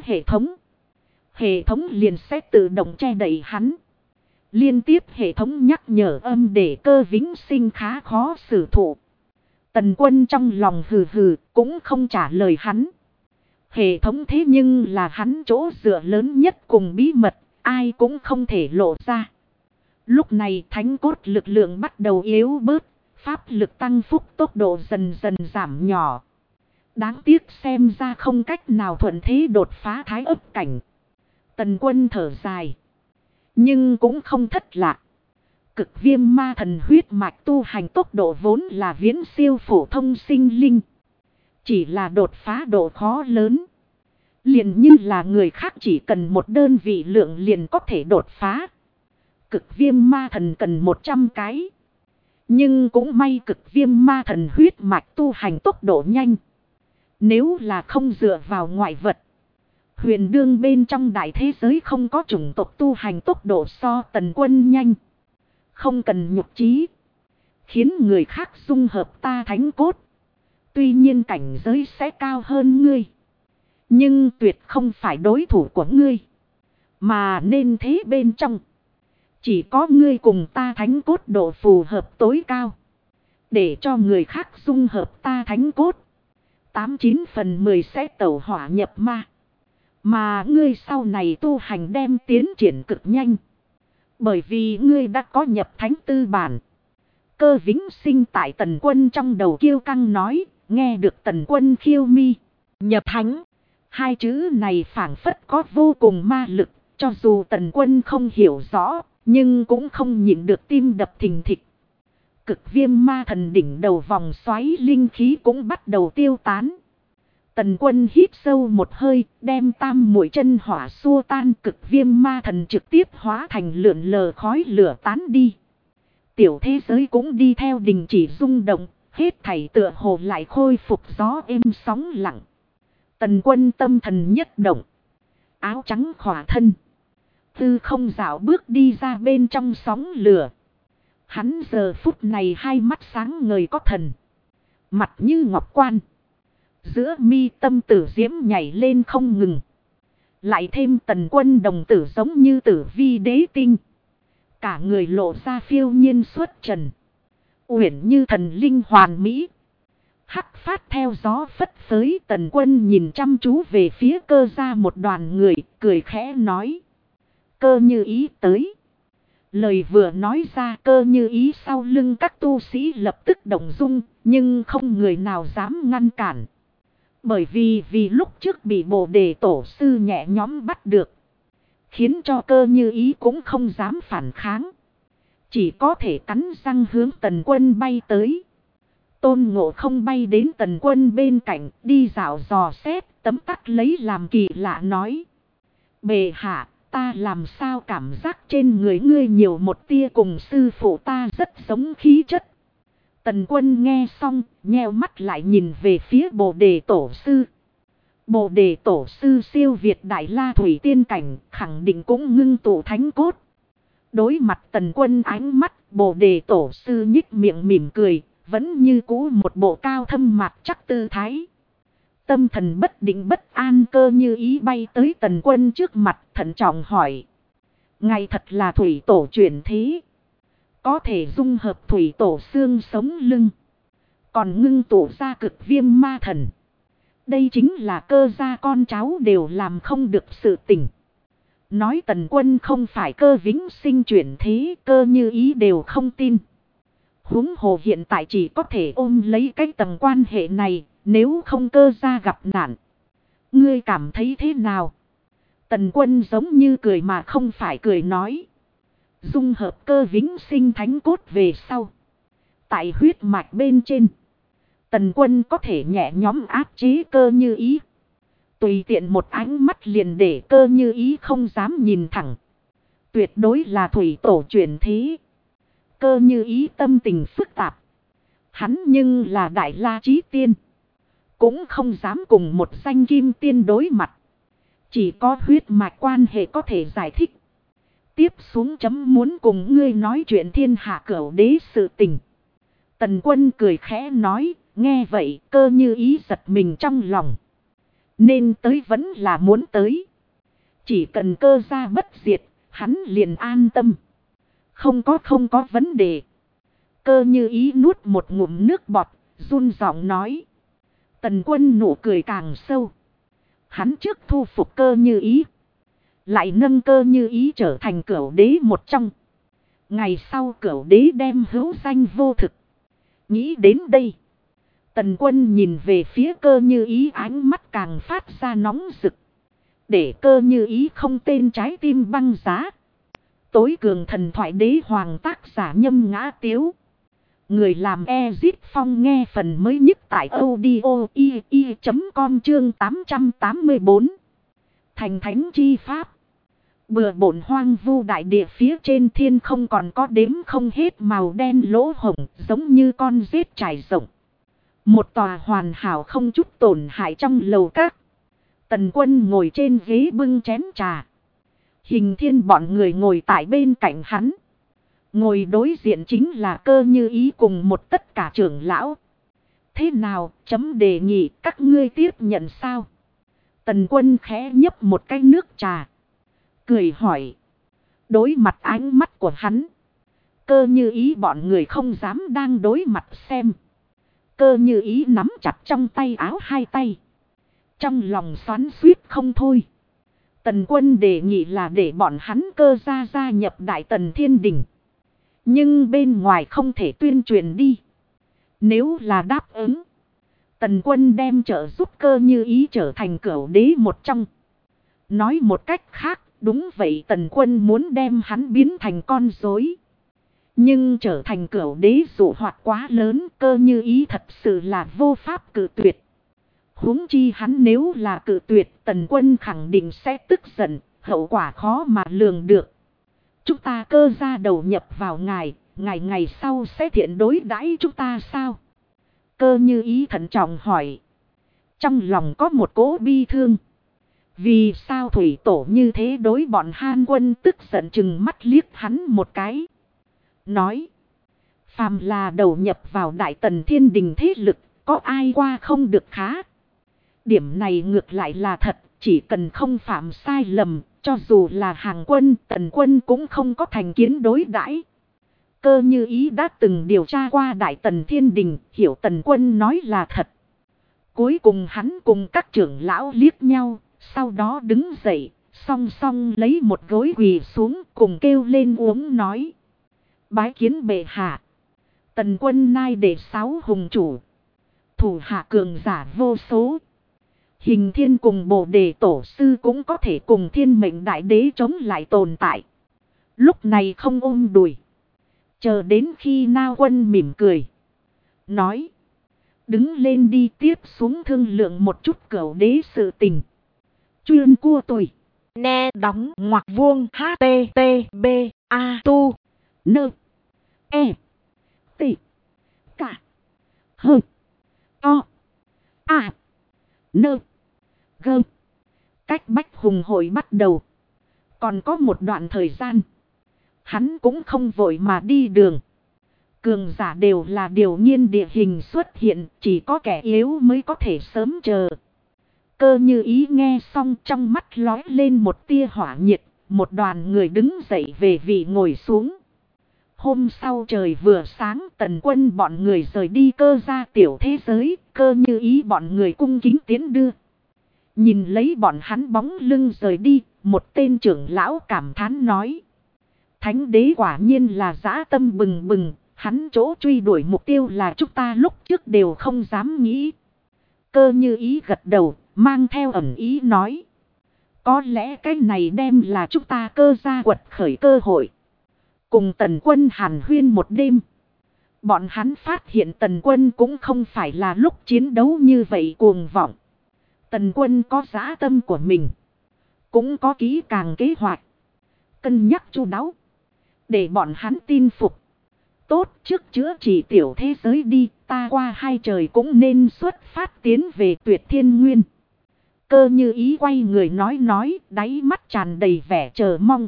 hệ thống liền sẽ tự động che đậy hắn. Liên tiếp hệ thống nhắc nhở âm để cơ vĩnh sinh khá khó xử thụ. Tần Quân trong lòng hừ hừ cũng không trả lời hắn. Hệ thống thế nhưng là hắn chỗ dựa lớn nhất cùng bí mật, ai cũng không thể lộ ra. Lúc này thánh cốt lực lượng bắt đầu yếu bớt, pháp lực tăng phúc tốc độ dần dần giảm nhỏ. Đáng tiếc xem ra không cách nào thuận thế đột phá thái ấp cảnh. Tần Quân thở dài. Nhưng cũng không thất lạc. Cực viêm ma thần huyết mạch tu hành tốc độ vốn là viễn siêu phổ thông sinh linh. Chỉ là đột phá độ khó lớn. Liền như là người khác chỉ cần một đơn vị lượng liền có thể đột phá. Cực viêm ma thần cần 100 cái. Nhưng cũng may cực viêm ma thần huyết mạch tu hành tốc độ nhanh. Nếu là không dựa vào ngoại vật, huyền đương bên trong đại thế giới không có chủng tộc tu hành tốc độ so Tần Quân nhanh. Không cần nhục trí. Khiến người khác dung hợp ta thánh cốt. Tuy nhiên cảnh giới sẽ cao hơn ngươi. Nhưng tuyệt không phải đối thủ của ngươi. Mà nên thế bên trong. Chỉ có ngươi cùng ta thánh cốt độ phù hợp tối cao. Để cho người khác dung hợp ta thánh cốt. 89 phần 10 sẽ tẩu hỏa nhập ma. Mà ngươi sau này tu hành đem tiến triển cực nhanh. Bởi vì ngươi đã có nhập thánh tư bản. Cơ vĩnh sinh tại Tần Quân trong đầu kiêu căng nói. Nghe được Tần Quân khiêu mi. Nhập thánh. Hai chữ này phảng phất có vô cùng ma lực. Cho dù Tần Quân không hiểu rõ. Nhưng cũng không nhịn được tim đập thình thịch. Cực viêm ma thần đỉnh đầu vòng xoáy linh khí cũng bắt đầu tiêu tán. Tần Quân hít sâu một hơi, đem tam muội chân hỏa xua tan, cực viêm ma thần trực tiếp hóa thành lượn lờ khói lửa tán đi. Tiểu thế giới cũng đi theo đình chỉ rung động, hết thảy tựa hồ lại khôi phục gió êm sóng lặng. Tần Quân tâm thần nhất động, áo trắng khỏa thân, tư không dạo bước đi ra bên trong sóng lửa. Hắn giờ phút này hai mắt sáng ngời có thần, mặt như ngọc quan. Giữa mi tâm tử diễm nhảy lên không ngừng. Lại thêm Tần Quân đồng tử giống như tử vi đế tinh. Cả người lộ ra phiêu nhiên xuất trần. Uyển như thần linh hoàn mỹ. Hắc phát theo gió phất phới. Tần Quân nhìn chăm chú về phía cơ ra một đoàn người, cười khẽ nói. Cơ như ý tới. Lời vừa nói ra, cơ như ý sau lưng các tu sĩ lập tức động dung, nhưng không người nào dám ngăn cản. Bởi vì lúc trước bị Bồ Đề Tổ sư nhẹ nhõm bắt được. Khiến cho Cơ Như Ý cũng không dám phản kháng. Chỉ có thể cắn răng hướng Tần Quân bay tới. Tôn Ngộ Không bay đến Tần Quân bên cạnh, đi dạo dò xét, tấm tắc lấy làm kỳ lạ nói. Bệ hạ, ta làm sao cảm giác trên người ngươi nhiều một tia cùng sư phụ ta rất giống khí chất. Tần Quân nghe xong, nheo mắt lại nhìn về phía Bồ Đề Tổ sư. Bồ Đề Tổ sư siêu việt Đại La Thủy Tiên cảnh, khẳng định cũng ngưng tụ thánh cốt. Đối mặt Tần Quân ánh mắt, Bồ Đề Tổ sư nhích miệng mỉm cười, vẫn như cũ một bộ cao thâm mạc chắc tư thái. Tâm thần bất định bất an Cơ Như Ý bay tới Tần Quân trước mặt, thận trọng hỏi. Ngài thật là thủy tổ chuyển thế. Có thể dung hợp thủy tổ xương sống lưng. Còn ngưng tụ ra cực viêm ma thần. Đây chính là Cơ gia con cháu đều làm không được sự tình. Nói Tần Quân không phải Cơ vĩnh sinh chuyển thế, Cơ Như Ý đều không tin. Huống hồ hiện tại chỉ có thể ôm lấy cái tầng quan hệ này, nếu không Cơ gia gặp nạn. Ngươi cảm thấy thế nào? Tần Quân giống như cười mà không phải cười nói. Dung hợp Cơ vĩnh sinh thánh cốt về sau. Tại huyết mạch bên trên. Tần Quân có thể nhẹ nhõm áp chế Cơ Như Ý. Tùy tiện một ánh mắt liền để Cơ Như Ý không dám nhìn thẳng. Tuyệt đối là thủy tổ chuyển thế. Cơ Như Ý tâm tình phức tạp. Hắn nhưng là Đại La Chí Tiên. Cũng không dám cùng một danh kim tiên đối mặt. Chỉ có huyết mạch quan hệ có thể giải thích. Tiếp xuống chấm muốn cùng ngươi nói chuyện thiên hạ cửu đế sự tình. Tần Quân cười khẽ nói. Nghe vậy Cơ Như Ý giật mình trong lòng. Nên tới vẫn là muốn tới. Chỉ cần Cơ gia bất diệt, hắn liền an tâm. Không có vấn đề. Cơ Như Ý nuốt một ngụm nước bọt, run giọng nói. Tần Quân nụ cười càng sâu. Hắn trước thu phục Cơ Như Ý. Lại nâng Cơ Như Ý trở thành cửu đế một trong. Ngày sau cửu đế đem hữu danh vô thực. Nghĩ đến đây. Tần Quân nhìn về phía Cơ Như Ý, ánh mắt càng phát ra nóng rực. Để Cơ Như Ý không tên trái tim băng giá. Tối cường thần thoại đế hoàng tác giả Nhâm Ngã Tiếu. Người làm Ezit Phong nghe phần mới nhất tại audio.com chương 884. Thành thánh chi pháp. Bừa bộn hoang vu đại địa phía trên thiên không còn có đếm không hết màu đen lỗ hổng, giống như con rết trải rộng. Một tòa hoàn hảo không chút tổn hại trong lầu các. Tần Quân ngồi trên ghế bưng chén trà. Hình Thiên bọn người ngồi tại bên cạnh hắn. Ngồi đối diện chính là Cơ Như Ý cùng một tất cả trưởng lão. Thế nào, chấm đề nghị các ngươi tiếp nhận sao? Tần Quân khẽ nhấp một cái nước trà. Cười hỏi. Đối mặt ánh mắt của hắn. Cơ Như Ý bọn người không dám đang đối mặt xem. Cơ Như Ý nắm chặt trong tay áo hai tay. Trong lòng xoắn xuýt không thôi. Tần Quân đề nghị là để bọn hắn Cơ gia nhập Đại Tần Thiên Đình. Nhưng bên ngoài không thể tuyên truyền đi. Nếu là đáp ứng. Tần Quân đem trợ giúp Cơ Như Ý trở thành cửu đế một trong. Nói một cách khác, đúng vậy Tần Quân muốn đem hắn biến thành con rối. Nhưng trở thành cửu đế dụ hoạt quá lớn, Cơ Như Ý thật sự là vô pháp cự tuyệt. Huống chi hắn nếu là cự tuyệt, Tần Quân khẳng định sẽ tức giận, hậu quả khó mà lường được. Chúng ta Cơ gia đầu nhập vào ngài, ngày sau sẽ thiện đối đãi chúng ta sao? Cơ Như Ý thận trọng hỏi. Trong lòng có một cỗ bi thương. Vì sao thủy tổ như thế đối bọn Han Quân, tức giận chừng mắt liếc hắn một cái. Nói. Phàm là đầu nhập vào Đại Tần Thiên Đình thế lực, có ai qua không được khá. Điểm này ngược lại là thật, chỉ cần không phạm sai lầm, cho dù là hàng quân, Tần Quân cũng không có thành kiến đối đãi. Cơ Như Ý đã từng điều tra qua Đại Tần Thiên Đình, hiểu Tần Quân nói là thật. Cuối cùng hắn cùng các trưởng lão liếc nhau, sau đó đứng dậy, song song lấy một gối quỳ xuống cùng kêu lên uống nói. Bái kiến bệ hạ. Tần Quân nai để 6 hùng chủ. Thủ hạ cường giả vô số. Hình thiên cùng Bồ Đề Tổ Sư cũng có thể cùng Thiên Mệnh Đại Đế chống lại tồn tại. Lúc này không ôm đùi. Chờ đến khi Na Quân mỉm cười. Nói. Đứng lên đi, tiếp xuống thương lượng một chút Cửu Đế sự tình. Chuyên cua tôi. Nè đóng ngoặc vuông HTTP A tu. Nơ. E. T. Cả. Hơ. To. A. Nơ. Gơ. Cách Bách Hùng hội bắt đầu. Còn có một đoạn thời gian. Hắn cũng không vội mà đi đường. Cường giả đều là điều nhiên địa hình xuất hiện. Chỉ có kẻ yếu mới có thể sớm chờ. Cơ Như Ý nghe xong trong mắt lói lên một tia hỏa nhiệt. Một đoàn người đứng dậy về vị ngồi xuống. Hôm sau trời vừa sáng, Tần Quân bọn người rời đi Cơ gia tiểu thế giới. Cơ Như Ý bọn người cung kính tiến đưa. Nhìn lấy bọn hắn bóng lưng rời đi, một tên trưởng lão cảm thán nói. Thánh đế quả nhiên là dã tâm bừng bừng, hắn chỗ truy đuổi mục tiêu là chúng ta lúc trước đều không dám nghĩ. Cơ Như Ý gật đầu, mang theo ẩn ý nói. Có lẽ cái này đem là chúng ta Cơ gia quật khởi cơ hội. Cùng Tần Quân hàn huyên một đêm. Bọn hắn phát hiện Tần Quân cũng không phải là lúc chiến đấu như vậy cuồng vọng. Tần Quân có dã tâm của mình. Cũng có kỹ càng kế hoạch. Cân nhắc chu đáo. Để bọn hắn tin phục. Tốt, trước chữa trị tiểu thế giới đi. Ta qua hai trời cũng nên xuất phát tiến về Tuyệt Thiên Nguyên. Cơ Như Ý quay người nói. Đáy mắt tràn đầy vẻ chờ mong.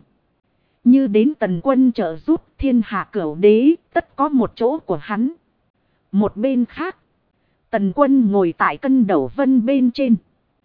Như đến Tần Quân trợ giúp thiên hạ Cửu Đế. Tất có một chỗ của hắn. Một bên khác. Tần Quân ngồi tại cân đầu vân bên trên.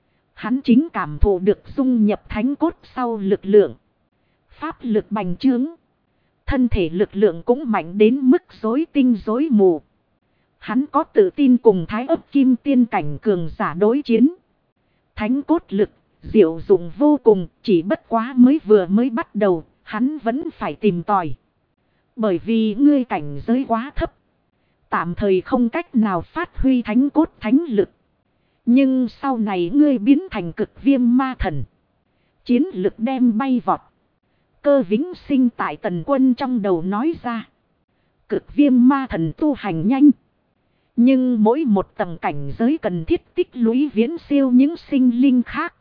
Hắn chính cảm thụ được dung nhập thánh cốt sau lực lượng. Pháp lực bành trướng. Thân thể lực lượng cũng mạnh đến mức rối tinh rối mù. Hắn có tự tin cùng Thái Ấp Kim Tiên cảnh cường giả đối chiến. Thánh cốt lực, diệu dụng vô cùng, chỉ bất quá mới bắt đầu, hắn vẫn phải tìm tòi. Bởi vì ngươi cảnh giới quá thấp. Tạm thời không cách nào phát huy thánh cốt thánh lực. Nhưng sau này ngươi biến thành Cực Viêm Ma Thần. Chiến lực đem bay vọt. Cơ Vĩnh Sinh tại Tần Quân trong đầu nói ra. Cực Viêm Ma Thần tu hành nhanh. Nhưng mỗi một tầng cảnh giới cần thiết tích lũy viễn siêu những sinh linh khác.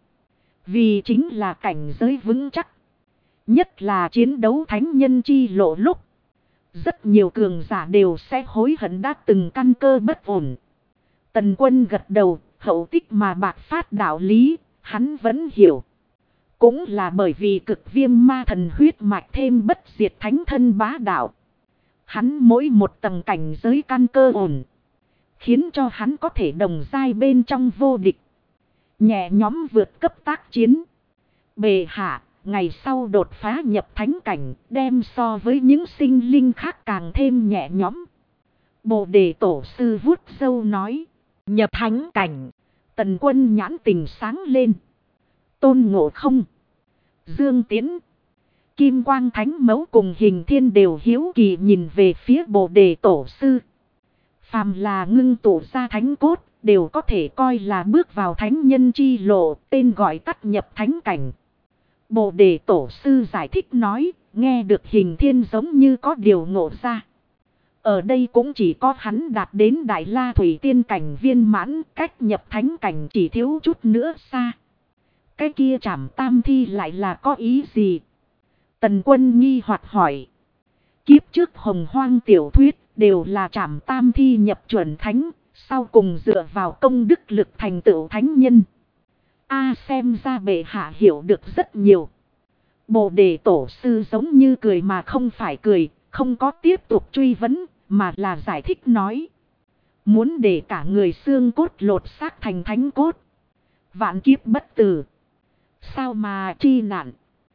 Vì chính là cảnh giới vững chắc. Nhất là chiến đấu thánh nhân chi lộ lúc. Rất nhiều cường giả đều sẽ hối hận đã từng căn cơ bất ổn. Tần Quân gật đầu. Hậu tích mà bạc phát đạo lý, hắn vẫn hiểu. Cũng là bởi vì Cực Viêm Ma Thần huyết mạch thêm bất diệt thánh thân bá đạo. Hắn mỗi một tầng cảnh giới căn cơ ổn. Khiến cho hắn có thể đồng giai bên trong vô địch. Nhẹ nhóm vượt cấp tác chiến. Bệ hạ, ngày sau đột phá nhập thánh cảnh, đem so với những sinh linh khác càng thêm nhẹ nhóm. Bồ Đề Tổ Sư vuốt râu nói. Nhập thánh cảnh. Tần Quân nhãn tình sáng lên. Tôn Ngộ Không, Dương Tiễn, Kim Quang Thánh Mẫu cùng Hình Thiên đều hiếu kỳ nhìn về phía Bồ Đề Tổ Sư. Phàm là ngưng tụ ra thánh cốt, đều có thể coi là bước vào thánh nhân chi lộ, tên gọi tắt nhập thánh cảnh. Bồ Đề Tổ Sư giải thích nói, nghe được Hình Thiên giống như có điều ngộ ra. Ở đây cũng chỉ có hắn đạt đến Đại La Thủy Tiên cảnh viên mãn, cách nhập thánh cảnh chỉ thiếu chút nữa xa. Cái kia Trảm Tam Thi lại là có ý gì? Tần Quân nghi hoặc hỏi. Kiếp trước Hồng Hoang tiểu thuyết đều là Trảm Tam Thi nhập chuẩn thánh, sau cùng dựa vào công đức lực thành tựu thánh nhân. Xem ra bệ hạ hiểu được rất nhiều. Bồ Đề Tổ Sư giống như cười mà không phải cười, không có tiếp tục truy vấn, mà là giải thích nói. Muốn để cả người xương cốt lột xác thành thánh cốt. Vạn kiếp bất tử. Sao mà chi nạn.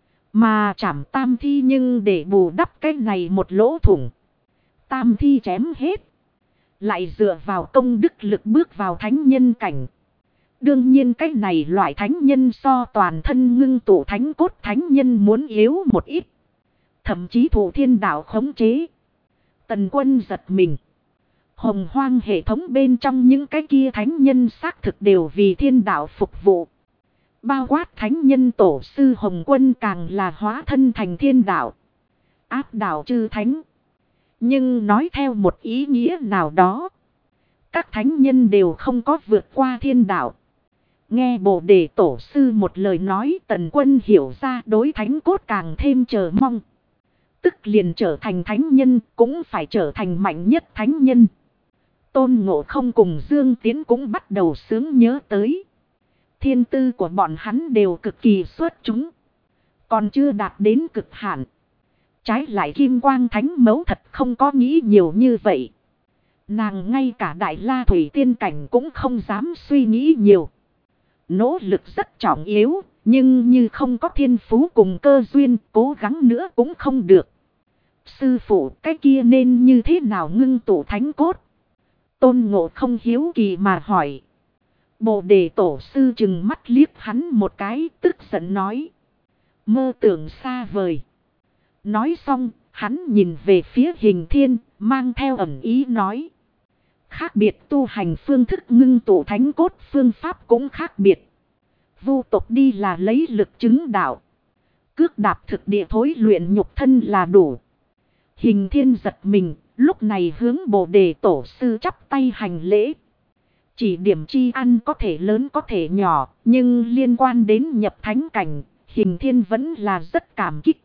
Mà Trảm Tam Thi nhưng để bù đắp cái này một lỗ thủng. Tam Thi chém hết. Lại dựa vào công đức lực bước vào thánh nhân cảnh. Đương nhiên cái này loại thánh nhân so toàn thân ngưng tụ thánh cốt thánh nhân muốn yếu một ít. Thậm chí thủ thiên đạo khống chế. Tần Quân giật mình. Hồng hoang hệ thống bên trong những cái kia thánh nhân xác thực đều vì thiên đạo phục vụ. Bao quát thánh nhân tổ sư Hồng Quân càng là hóa thân thành thiên đạo. Áp đảo chư thánh. Nhưng nói theo một ý nghĩa nào đó. Các thánh nhân đều không có vượt qua thiên đạo. Nghe Bồ Đề Tổ sư một lời nói, Tần Quân hiểu ra đối thánh cốt càng thêm chờ mong. Tức liền trở thành thánh nhân, cũng phải trở thành mạnh nhất thánh nhân. Tôn Ngộ Không cùng Dương Tiến cũng bắt đầu sướng nhớ tới. Thiên tư của bọn hắn đều cực kỳ xuất chúng. Còn chưa đạt đến cực hạn. Trái lại Kim Quang Thánh Mẫu thật không có nghĩ nhiều như vậy. Nàng ngay cả Đại La Thủy Tiên Cảnh cũng không dám suy nghĩ nhiều. Nỗ lực rất trọng yếu, nhưng như không có thiên phú cùng cơ duyên, cố gắng nữa cũng không được. Sư phụ, cái kia nên như thế nào ngưng tụ thánh cốt? Tôn Ngộ Không hiếu kỳ mà hỏi. Bồ Đề Tổ sư trừng mắt liếc hắn một cái, tức giận nói. Mơ tưởng xa vời. Nói xong, hắn nhìn về phía Hình Thiên, mang theo ẩn ý nói. Khác biệt tu hành phương thức ngưng tụ thánh cốt phương pháp cũng khác biệt. Vu tộc đi là lấy lực chứng đạo. Cước đạp thực địa thối luyện nhục thân là đủ. Hình Thiên giật mình, lúc này hướng Bồ Đề Tổ sư chắp tay hành lễ. Chỉ điểm chi ăn có thể lớn có thể nhỏ, nhưng liên quan đến nhập thánh cảnh, Hình Thiên vẫn là rất cảm kích.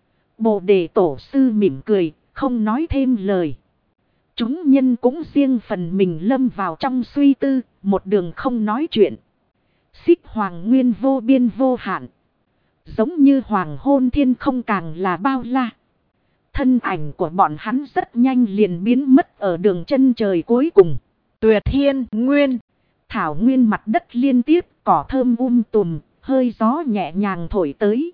Bồ Đề Tổ sư mỉm cười, không nói thêm lời. Chúng nhân cũng riêng phần mình lâm vào trong suy tư, một đường không nói chuyện. Xích Hoàng Nguyên vô biên vô hạn. Giống như hoàng hôn thiên không càng là bao la. Thân ảnh của bọn hắn rất nhanh liền biến mất ở đường chân trời cuối cùng. Tuyệt Thiên Nguyên. Thảo nguyên mặt đất liên tiếp, cỏ thơm tùm, hơi gió nhẹ nhàng thổi tới.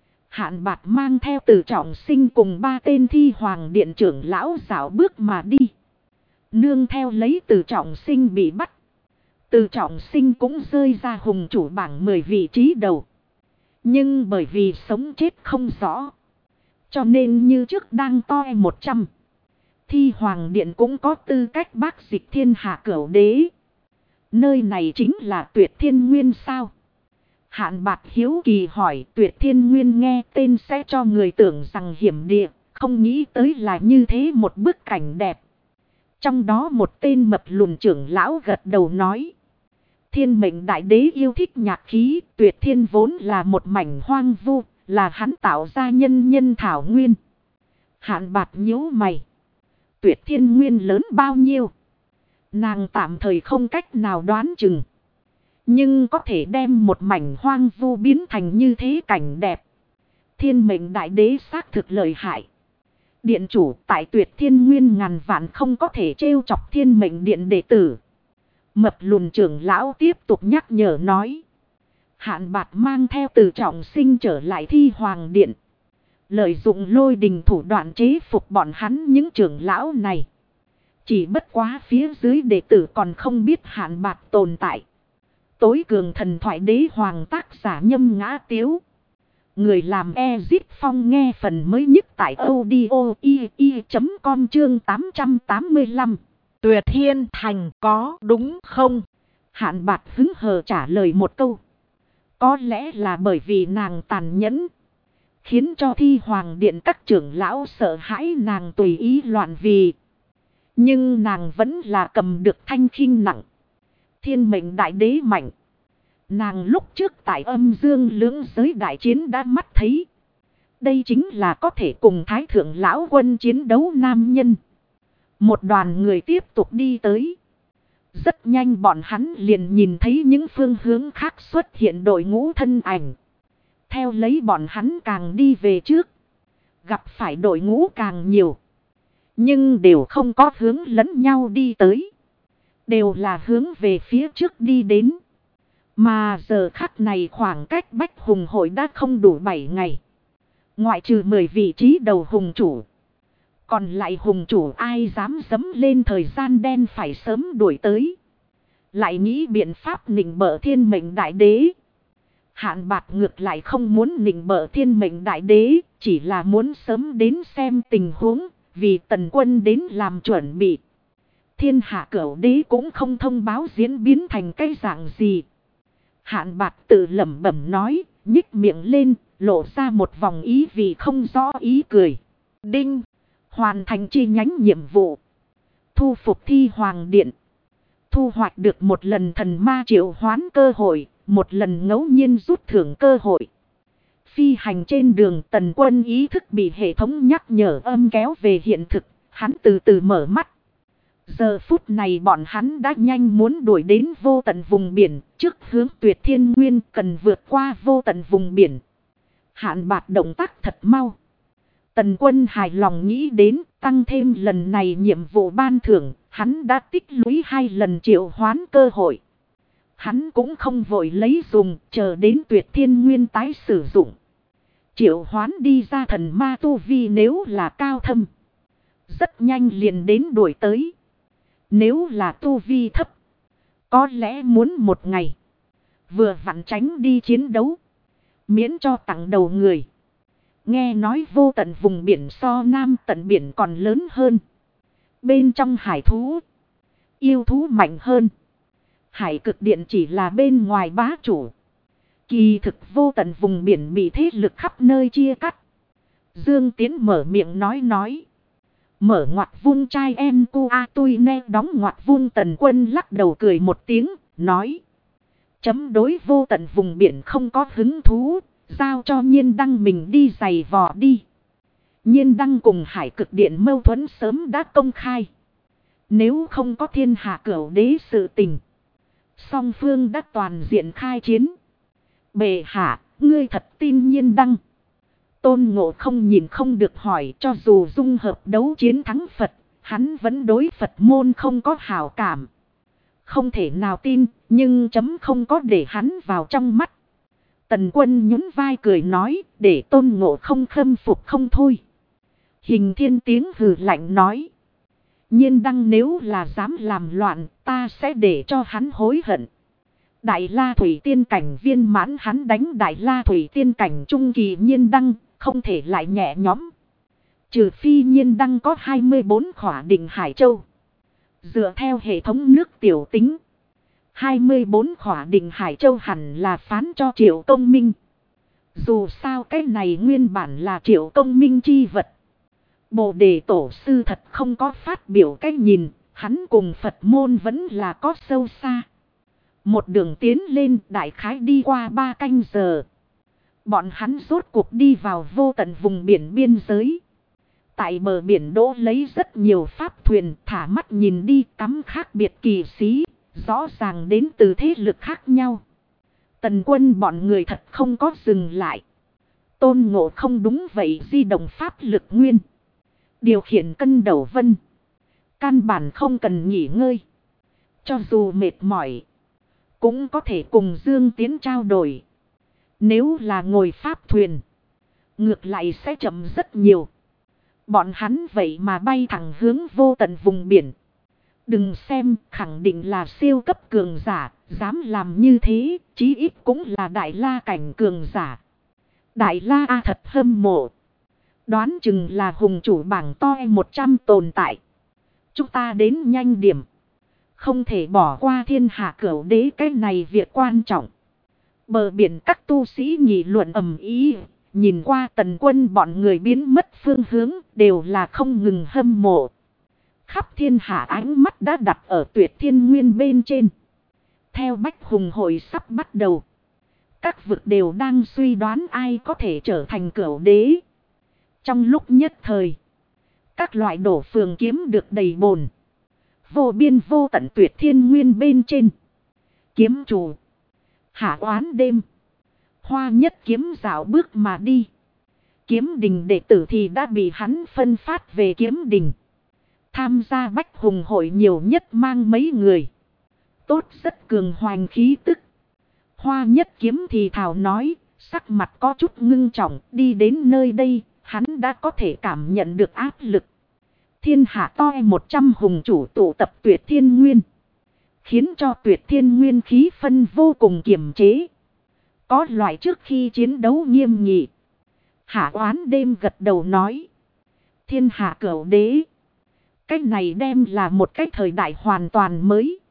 Hạn Bạt mang theo Từ Trọng Sinh cùng 3 tên Thi Hoàng Điện trưởng lão dạo bước mà đi. Nương theo lấy Từ Trọng Sinh bị bắt. Từ Trọng Sinh cũng rơi ra hùng chủ bảng 10 vị trí đầu. Nhưng bởi vì sống chết không rõ. Cho nên như trước đang toi 100. Thi Hoàng Điện cũng có tư cách bác dịch thiên hạ cửu đế. Nơi này chính là Tuyệt Thiên Nguyên sao? Hạn Bạt hiếu kỳ hỏi. Tuyệt Thiên Nguyên nghe tên sẽ cho người tưởng rằng hiểm địa. Không nghĩ tới là như thế một bức cảnh đẹp. Trong đó một tên mập lùn trưởng lão gật đầu nói. Thiên Mệnh Đại Đế yêu thích nhạc khí. Tuyệt Thiên vốn là một mảnh hoang vu. Là hắn tạo ra nhân thảo nguyên. Hạn Bạt nhíu mày. Tuyệt Thiên Nguyên lớn bao nhiêu? Nàng tạm thời không cách nào đoán chừng. Nhưng có thể đem một mảnh hoang vu biến thành như thế cảnh đẹp. Thiên Mệnh Đại Đế xác thực lợi hại. Điện chủ tại Tuyệt Thiên Nguyên ngàn vạn không có thể trêu chọc Thiên Mệnh Điện đệ tử. Mập lùn trưởng lão tiếp tục nhắc nhở nói. Hạn Bạt mang theo Từ Trọng Sinh trở lại Thi Hoàng Điện. Lợi dụng lôi đình thủ đoạn chế phục bọn hắn những trưởng lão này. Chỉ bất quá phía dưới đệ tử còn không biết Hạn Bạt tồn tại. Tối cường thần thoại đế hoàng tác giả Nhâm Ngã Tiếu. Người làm Ezip Phong nghe phần mới nhất tại audio.com chương 885. Tuyệt Thiên Thành có đúng không? Hạn Bạt hứng hờ trả lời một câu. Có lẽ là bởi vì nàng tàn nhẫn. Khiến cho Thi Hoàng Điện các trưởng lão sợ hãi nàng tùy ý loạn vì. Nhưng nàng vẫn là cầm được thanh khinh nặng. Thiên Mệnh Đại Đế mạnh. Nàng lúc trước tại âm dương lưỡng giới đại chiến đã mắt thấy. Đây chính là có thể cùng Thái Thượng Lão Quân chiến đấu nam nhân. Một đoàn người tiếp tục đi tới. Rất nhanh bọn hắn liền nhìn thấy những phương hướng khác xuất hiện đội ngũ thân ảnh. Theo lấy bọn hắn càng đi về trước. Gặp phải đội ngũ càng nhiều. Nhưng đều không có hướng lẫn nhau đi tới. Đều là hướng về phía trước đi đến. Mà giờ khắc này khoảng cách Bách Hùng hội đã không đủ 7 ngày. Ngoại trừ 10 vị trí đầu hùng chủ. Còn lại hùng chủ ai dám dấm lên thời gian đen phải sớm đuổi tới. Lại nghĩ biện pháp nịnh bợ Thiên Mệnh Đại Đế. Hạn Bạt ngược lại không muốn nịnh bợ Thiên Mệnh Đại Đế. Chỉ là muốn sớm đến xem tình huống. Vì Tần Quân đến làm chuẩn bị. Thiên hạ cửu đế cũng không thông báo diễn biến thành cái dạng gì. Hạn Bạc tự lẩm bẩm nói, nhích miệng lên, lộ ra một vòng ý vì không rõ ý cười. Đinh, hoàn thành chi nhánh nhiệm vụ. Thu phục Thi Hoàng Điện. Thu hoạch được một lần thần ma triệu hoán cơ hội, một lần ngẫu nhiên rút thưởng cơ hội. Phi hành trên đường, Tần Quân ý thức bị hệ thống nhắc nhở âm kéo về hiện thực, hắn từ từ mở mắt. Giờ phút này bọn hắn đã nhanh muốn đuổi đến vô tận vùng biển, trước hướng Tuyệt Thiên Nguyên cần vượt qua vô tận vùng biển. Hạn Bạc động tác thật mau. Tần Quân hài lòng nghĩ đến, tăng thêm lần này nhiệm vụ ban thưởng, hắn đã tích lũy 2 lần triệu hoán cơ hội. Hắn cũng không vội lấy dùng, chờ đến Tuyệt Thiên Nguyên tái sử dụng. Triệu hoán đi ra thần ma tu vi nếu là cao thâm, rất nhanh liền đến đuổi tới. Nếu là tu vi thấp, có lẽ muốn một ngày. Vừa vặn tránh đi chiến đấu, miễn cho tặng đầu người. Nghe nói vô tận vùng biển so nam tận biển còn lớn hơn. Bên trong hải thú, yêu thú mạnh hơn. Hải cực điện chỉ là bên ngoài bá chủ. Kỳ thực vô tận vùng biển bị thế lực khắp nơi chia cắt. Dương Tiến mở miệng nói. Mở ngoặt vung chai em cu a tui ne đóng ngoặt vung. Tần Quân lắc đầu cười một tiếng, nói. Chấm đối vô tận vùng biển không có hứng thú, giao cho Nhiên Đăng mình đi giày vò đi. Nhiên Đăng cùng hải cực điện mâu thuẫn sớm đã công khai. Nếu không có thiên hạ cửu đế sự tình, song phương đã toàn diện khai chiến. Bệ hạ, ngươi thật tin Nhiên Đăng? Tôn Ngộ không nhìn không được hỏi, cho dù dung hợp đấu chiến thắng Phật, hắn vẫn đối Phật môn không có hảo cảm. Không thể nào tin, nhưng chấm không có để hắn vào trong mắt. Tần Quân nhún vai cười nói, để Tôn Ngộ không khâm phục không thôi. Hình Thiên tiếng hừ lạnh nói. Nhiên Đăng nếu là dám làm loạn, ta sẽ để cho hắn hối hận. Đại La Thủy Tiên cảnh viên mãn hắn đánh Đại La Thủy Tiên cảnh trung kỳ Nhiên Đăng, không thể lại nhẹ nhõm. Trừ phi Nhiên Đăng có 24 khỏa định Hải Châu. Dựa theo hệ thống nước tiểu tính, 24 khỏa định Hải Châu hẳn là phán cho Triệu Công Minh. Dù sao cái này nguyên bản là Triệu Công Minh chi vật. Bồ Đề Tổ sư thật không có phát biểu cái nhìn, hắn cùng Phật môn vẫn là có sâu xa. Một đường tiến lên đại khái đi qua 3 canh giờ. Bọn hắn rốt cuộc đi vào vô tận vùng biển biên giới. Tại bờ biển đỗ lấy rất nhiều pháp thuyền, thả mắt nhìn đi tắm khác biệt kỳ sĩ, rõ ràng đến từ thế lực khác nhau. Tần Quân bọn người thật không có dừng lại. Tôn Ngộ không đúng vậy, di động pháp lực nguyên. Điều khiển cân đầu vân. Căn bản không cần nghỉ ngơi. Cho dù mệt mỏi, cũng có thể cùng Dương Tiến trao đổi. Nếu là ngồi pháp thuyền, ngược lại sẽ chậm rất nhiều. Bọn hắn vậy mà bay thẳng hướng vô tận vùng biển. Đừng xem, khẳng định là siêu cấp cường giả, dám làm như thế, chí ít cũng là Đại La cảnh cường giả. Đại La A thật hâm mộ. Đoán chừng là hùng chủ bảng toi 100 tồn tại. Chúng ta đến nhanh điểm. Không thể bỏ qua thiên hạ cửu đế, cái này việc quan trọng. Bờ biển các tu sĩ nghị luận ầm ĩ, nhìn qua Tần Quân bọn người biến mất phương hướng, đều là không ngừng hâm mộ. Khắp thiên hạ ánh mắt đã đặt ở Tuyệt Thiên Nguyên bên trên. Theo Bách Hùng hội sắp bắt đầu, các vực đều đang suy đoán ai có thể trở thành cửu đế. Trong lúc nhất thời, các loại đổ phường kiếm được đầy bồn. Vô biên vô tận Tuyệt Thiên Nguyên bên trên, kiếm chủ Hạ Oán đêm, Hoa Nhất kiếm dạo bước mà đi. Kiếm đình đệ tử thì đã bị hắn phân phát về kiếm đình. Tham gia Bách Hùng hội nhiều nhất mang mấy người. Tốt rất cường hoành khí tức. Hoa Nhất kiếm thì thào nói, sắc mặt có chút ngưng trọng, đi đến nơi đây, hắn đã có thể cảm nhận được áp lực. Thiên hạ toi 100 hùng chủ tụ tập Tuyệt Thiên Nguyên, khiến cho Tuyệt Thiên Nguyên khí phân vô cùng kiềm chế. Có loại trước khi chiến đấu nghiêm nghị. Hạ Oán đêm gật đầu nói. Thiên hạ cửu đế, Cái này đem là một cái thời đại hoàn toàn mới.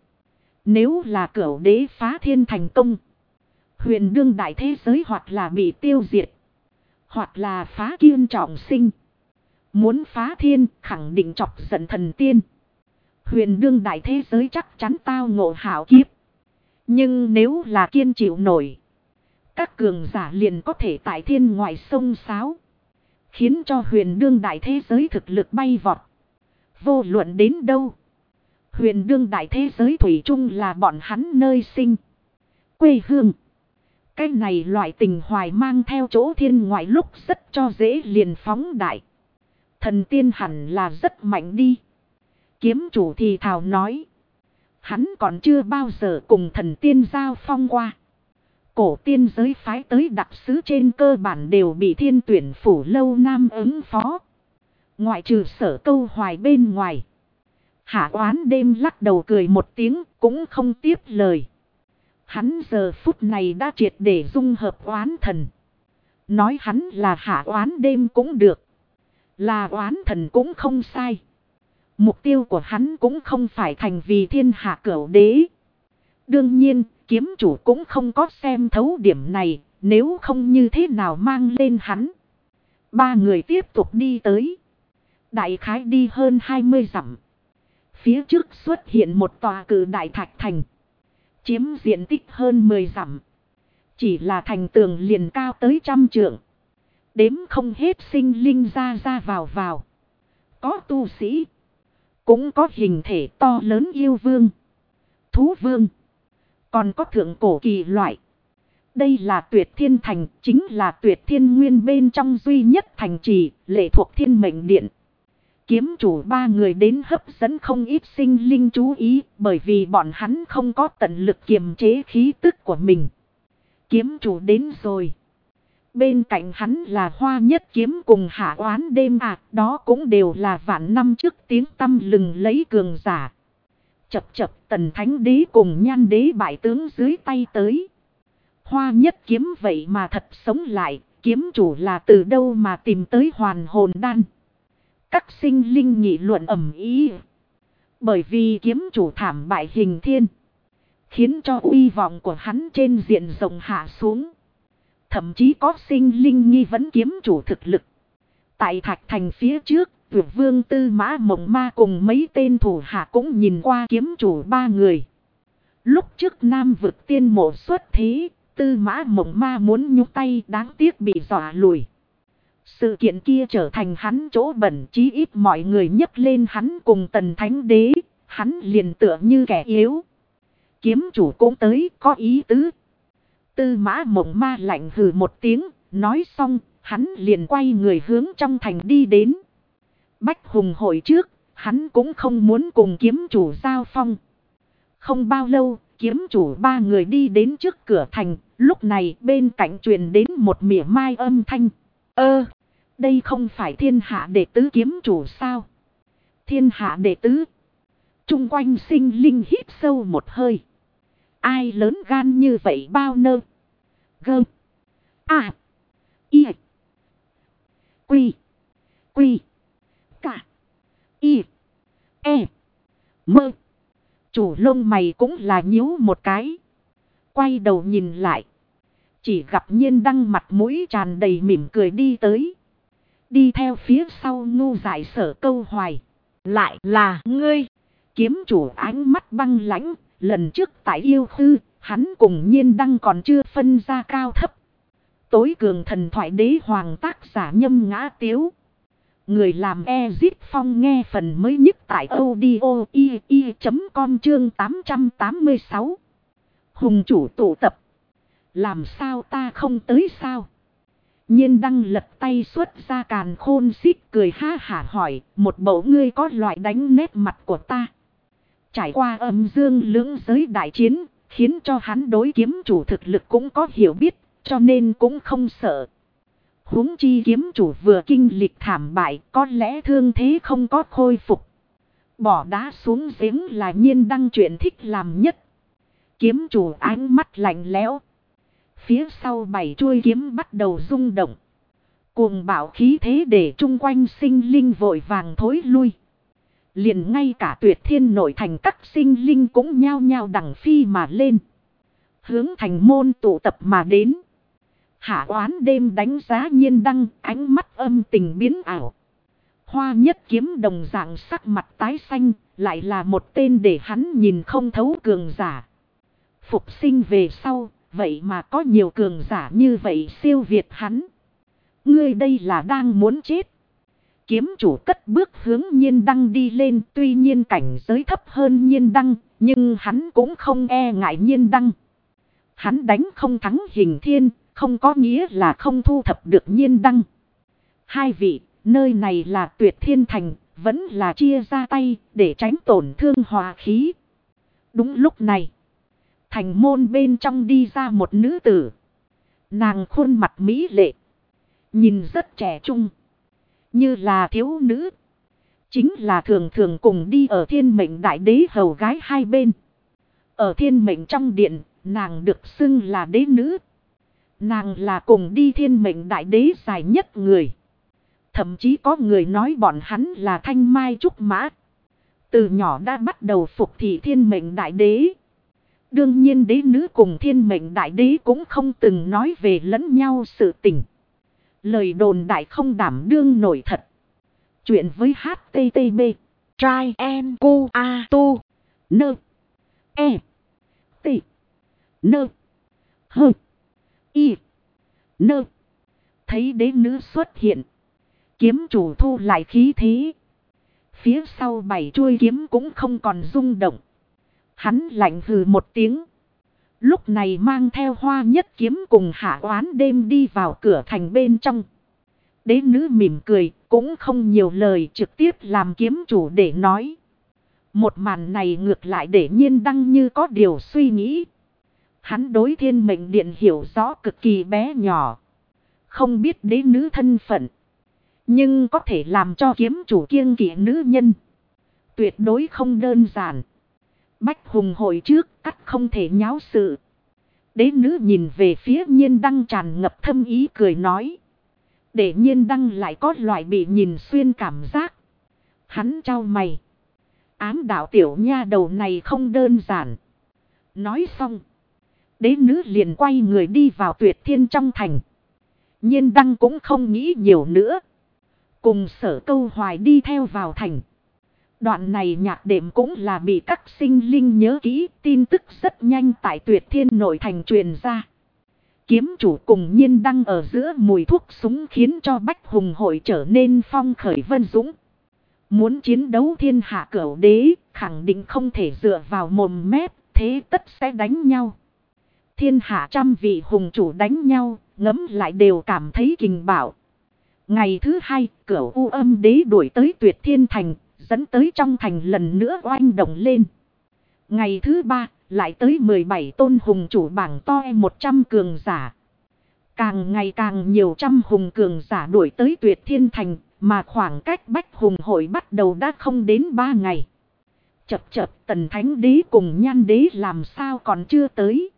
Nếu là Cửu đế phá thiên thành công, huyền đương đại thế giới hoặc là bị tiêu diệt, hoặc là phá kiên trọng sinh. Muốn phá thiên khẳng định chọc giận thần tiên. Huyền đương đại thế giới chắc chắn tao ngộ hảo kiếp. Nhưng nếu là kiên chịu nổi, các cường giả liền có thể tại thiên ngoại sông sáo, khiến cho huyền đương đại thế giới thực lực bay vọt. Vô luận đến đâu, huyền đương đại thế giới thủy chung là bọn hắn nơi sinh, quê hương. Cái này loại tình hoài mang theo chỗ thiên ngoại lúc rất cho dễ liền phóng đại. Thần tiên hẳn là rất mạnh đi. Kiếm chủ thì thào nói. Hắn còn chưa bao giờ cùng thần tiên giao phong qua. Cổ tiên giới phái tới đặc sứ trên cơ bản đều bị thiên tuyển phủ lâu nam ứng phó. Ngoại trừ Sở Câu Hoài bên ngoài. Hạ Oán đêm lắc đầu cười một tiếng cũng không tiếp lời. Hắn giờ phút này đã triệt để dung hợp oán thần. Nói hắn là Hạ Oán đêm cũng được. Là oán thần cũng không sai. Mục tiêu của hắn cũng không phải thành vì thiên hạ Cửu đế. Đương nhiên, kiếm chủ cũng không có xem thấu điểm này, nếu không như thế nào mang lên hắn. Ba người tiếp tục đi tới. Đại khái đi hơn 20 dặm. Phía trước xuất hiện một tòa cử đại thạch thành. Chiếm diện tích hơn 10 dặm. Chỉ là thành tường liền cao tới 100 trượng. Đếm không hết sinh linh ra vào. Có tu sĩ. Cũng có hình thể to lớn yêu vương. Thú vương. Còn có thượng cổ kỳ loại. Đây là Tuyệt Thiên Thành. Chính là Tuyệt Thiên Nguyên bên trong duy nhất thành trì. Lệ thuộc Thiên Mệnh Điện. Kiếm chủ ba người đến hấp dẫn không ít sinh linh chú ý. Bởi vì bọn hắn không có tận lực kiềm chế khí tức của mình. Kiếm chủ đến rồi. Bên cạnh hắn là Hoa Nhất Kiếm cùng Hạ Oán đêm đó cũng đều là vạn năm trước tiếng tăm lừng lấy cường giả. Chập Tần Thánh Đế cùng Nhan Đế bại tướng dưới tay tới. Hoa Nhất Kiếm vậy mà thật sống lại, kiếm chủ là từ đâu mà tìm tới hoàn hồn đan. Các sinh linh nghị luận ầm ĩ. Bởi vì kiếm chủ thảm bại hình thiên, khiến cho uy vọng của hắn trên diện rộng hạ xuống. Thậm chí có sinh linh nghi vấn kiếm chủ thực lực. Tại Thạch Thành phía trước, Tuyệt Vương Tư Mã Mộng Ma cùng mấy tên thủ hạ cũng nhìn qua kiếm chủ ba người. Lúc trước Nam Vực Tiên Mộ xuất thế, Tư Mã Mộng Ma muốn nhúc tay đáng tiếc bị dọa lùi. Sự kiện kia trở thành hắn chỗ bẩn, chí ít mọi người nhấc lên hắn cùng Tần Thánh Đế, hắn liền tựa như kẻ yếu. Kiếm chủ cũng tới, có ý tứ. Tư Mã Mộng Ma lạnh hừ một tiếng, nói xong, hắn liền quay người hướng trong thành đi đến. Bách Hùng hội trước, hắn cũng không muốn cùng kiếm chủ giao phong. Không bao lâu, kiếm chủ ba người đi đến trước cửa thành, lúc này bên cạnh truyền đến một mỉa mai âm thanh. Đây không phải thiên hạ đệ tứ kiếm chủ sao? Thiên hạ đệ tứ. Trung quanh sinh linh hít sâu một hơi. Ai lớn gan như vậy bao nơ? Gơ. À. Y. Quy. Quy. Cả. Y. E. Mơ. Chủ lông mày cũng là nhíu một cái. Quay đầu nhìn lại. Chỉ gặp Nhiên Đăng mặt mũi tràn đầy mỉm cười đi tới. Đi theo phía sau ngu dại Sở Câu Hoài. Lại là ngươi. Kiếm chủ ánh mắt băng lãnh. Lần trước tại Yêu Khư, hắn cùng Nhiên Đăng còn chưa phân ra cao thấp. Tối cường thần thoại đế hoàng tác giả Nhâm Ngã Tiếu. Người làm Ezit Phong nghe phần mới nhất tại audio.com chương 886. Hùng chủ tụ tập. Làm sao ta không tới sao? Nhiên Đăng lật tay xuất ra càn khôn xích cười ha hả hỏi. Một bộ ngươi có loại đánh nét mặt của ta. Trải qua âm dương lưỡng giới đại chiến, khiến cho hắn đối kiếm chủ thực lực cũng có hiểu biết, cho nên cũng không sợ. Huống chi kiếm chủ vừa kinh lịch thảm bại, có lẽ thương thế không có khôi phục. Bỏ đá xuống giếng là Nhiên Đăng chuyện thích làm nhất. Kiếm chủ ánh mắt lạnh lẽo. Phía sau 7 chuôi kiếm bắt đầu rung động. Cuồng bạo khí thế để chung quanh sinh linh vội vàng thối lui. Liền ngay cả Tuyệt Thiên nội thành các sinh linh cũng nhao nhao đằng phi mà lên. Hướng thành môn tụ tập mà đến. Hạ Oán đêm đánh giá Nhiên Đăng, ánh mắt âm tình biến ảo. Hoa Nhất Kiếm đồng dạng sắc mặt tái xanh, lại là một tên để hắn nhìn không thấu cường giả. Phục sinh về sau, vậy mà có nhiều cường giả như vậy siêu việt hắn. Ngươi đây là đang muốn chết. Kiếm chủ cất bước hướng Nhiên Đăng đi lên, tuy nhiên cảnh giới thấp hơn Nhiên Đăng, nhưng hắn cũng không e ngại Nhiên Đăng. Hắn đánh không thắng Hình Thiên, không có nghĩa là không thu thập được Nhiên Đăng. Hai vị, nơi này là Tuyệt Thiên Thành, vẫn là chia ra tay để tránh tổn thương hòa khí. Đúng lúc này, thành môn bên trong đi ra một nữ tử. Nàng khuôn mặt mỹ lệ, nhìn rất trẻ trung, như là thiếu nữ. Chính là thường thường cùng đi ở Thiên Mệnh Đại Đế hầu gái hai bên. Ở Thiên Mệnh trong điện, nàng được xưng là đế nữ. Nàng là cùng đi Thiên Mệnh Đại Đế dài nhất người. Thậm chí có người nói bọn hắn là thanh mai trúc mã. Từ nhỏ đã bắt đầu phục thị Thiên Mệnh Đại Đế. Đương nhiên đế nữ cùng Thiên Mệnh Đại Đế cũng không từng nói về lẫn nhau sự tình. Lời đồn đại không đảm đương nổi thật. Chuyện với HTTP Trai en cu a tu nơ e t nơ hơ y nơ. Thấy đế nữ xuất hiện, kiếm chủ thu lại khí thế. Phía sau 7 chuôi kiếm cũng không còn rung động. Hắn lạnh hừ một tiếng. Lúc này mang theo Hoa Nhất Kiếm cùng Hạ Oán đêm đi vào cửa thành bên trong. Đế nữ mỉm cười, cũng không nhiều lời, trực tiếp làm kiếm chủ để nói. Một màn này ngược lại để Nhiên Đăng như có điều suy nghĩ. Hắn đối Thiên Mệnh Điện hiểu rõ cực kỳ bé nhỏ. Không biết đế nữ thân phận. Nhưng có thể làm cho kiếm chủ kiêng kỵ nữ nhân. Tuyệt đối không đơn giản. Bách Hùng hội trước cắt không thể nháo sự. Đế nữ nhìn về phía Nhiên Đăng tràn ngập thâm ý cười nói. Để Nhiên Đăng lại có loại bị nhìn xuyên cảm giác. Hắn trao mày. Ám đạo tiểu nha đầu này không đơn giản. Nói xong, đế nữ liền quay người đi vào Tuyệt Thiên trong thành. Nhiên Đăng cũng không nghĩ nhiều nữa. Cùng Sở Câu Hoài đi theo vào thành. Đoạn này nhạc đệm cũng là bị các sinh linh nhớ kỹ, tin tức rất nhanh tại Tuyệt Thiên nội thành truyền ra. Kiếm chủ cùng Nhiên Đăng ở giữa mùi thuốc súng khiến cho Bách Hùng hội trở nên phong khởi vân dũng. Muốn chiến đấu thiên hạ cửu đế, khẳng định không thể dựa vào mồm mép, thế tất sẽ đánh nhau. Thiên hạ trăm vị hùng chủ đánh nhau, ngấm lại đều cảm thấy kình bạo. Ngày thứ hai, Cửu U Âm Đế đuổi tới Tuyệt Thiên thành, dẫn tới trong thành lần nữa oanh động lên. Ngày thứ ba, lại tới 17 tôn hùng chủ bảng to 100 cường giả. Càng ngày càng nhiều trăm hùng cường giả đuổi tới Tuyệt Thiên thành, mà khoảng cách Bách Hùng hội bắt đầu đã không đến 3 ngày. Chập chập, Tần Thánh Đế cùng Nhan Đế làm sao còn chưa tới.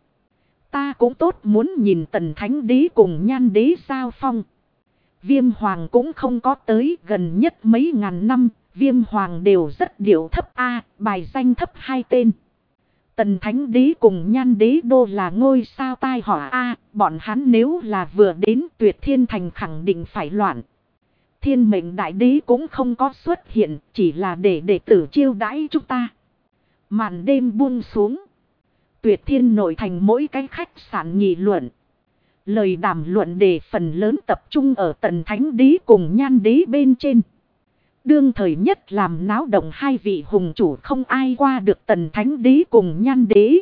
Ta cũng tốt muốn nhìn Tần Thánh Đế cùng Nhan Đế giao phong. Viêm Hoàng cũng không có tới, gần nhất mấy ngàn năm, Viêm Hoàng đều rất điệu thấp A, bài danh thấp 2 tên. Tần Thánh Đế cùng Nhan Đế đô là ngôi sao tai họa A, bọn hắn nếu là vừa đến Tuyệt Thiên thành khẳng định phải loạn. Thiên Mệnh Đại Đế cũng không có xuất hiện, chỉ là để đệ tử chiêu đãi chúng ta. Màn đêm buông xuống. Tuyệt Thiên nội thành mỗi cái khách sạn nghị luận. Lời đàm luận đề phần lớn tập trung ở Tần Thánh Đế cùng Nhan Đế bên trên. Đương thời nhất làm náo động hai vị hùng chủ không ai qua được Tần Thánh Đế cùng Nhan Đế.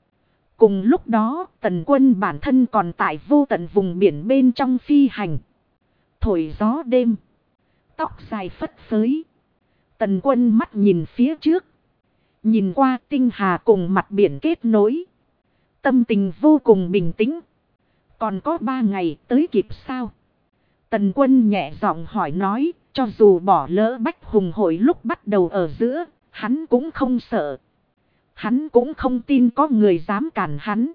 Cùng lúc đó, Tần Quân bản thân còn tại vô tận vùng biển bên trong phi hành. Thổi gió đêm. Tóc dài phất phới. Tần Quân mắt nhìn phía trước. Nhìn qua tinh hà cùng mặt biển kết nối. Tâm tình vô cùng bình tĩnh. Còn có 3 ngày tới kịp sao? Tần Quân nhẹ giọng hỏi nói. Cho dù bỏ lỡ Bách Hùng hội lúc bắt đầu ở giữa, hắn cũng không sợ. Hắn cũng không tin có người dám cản hắn.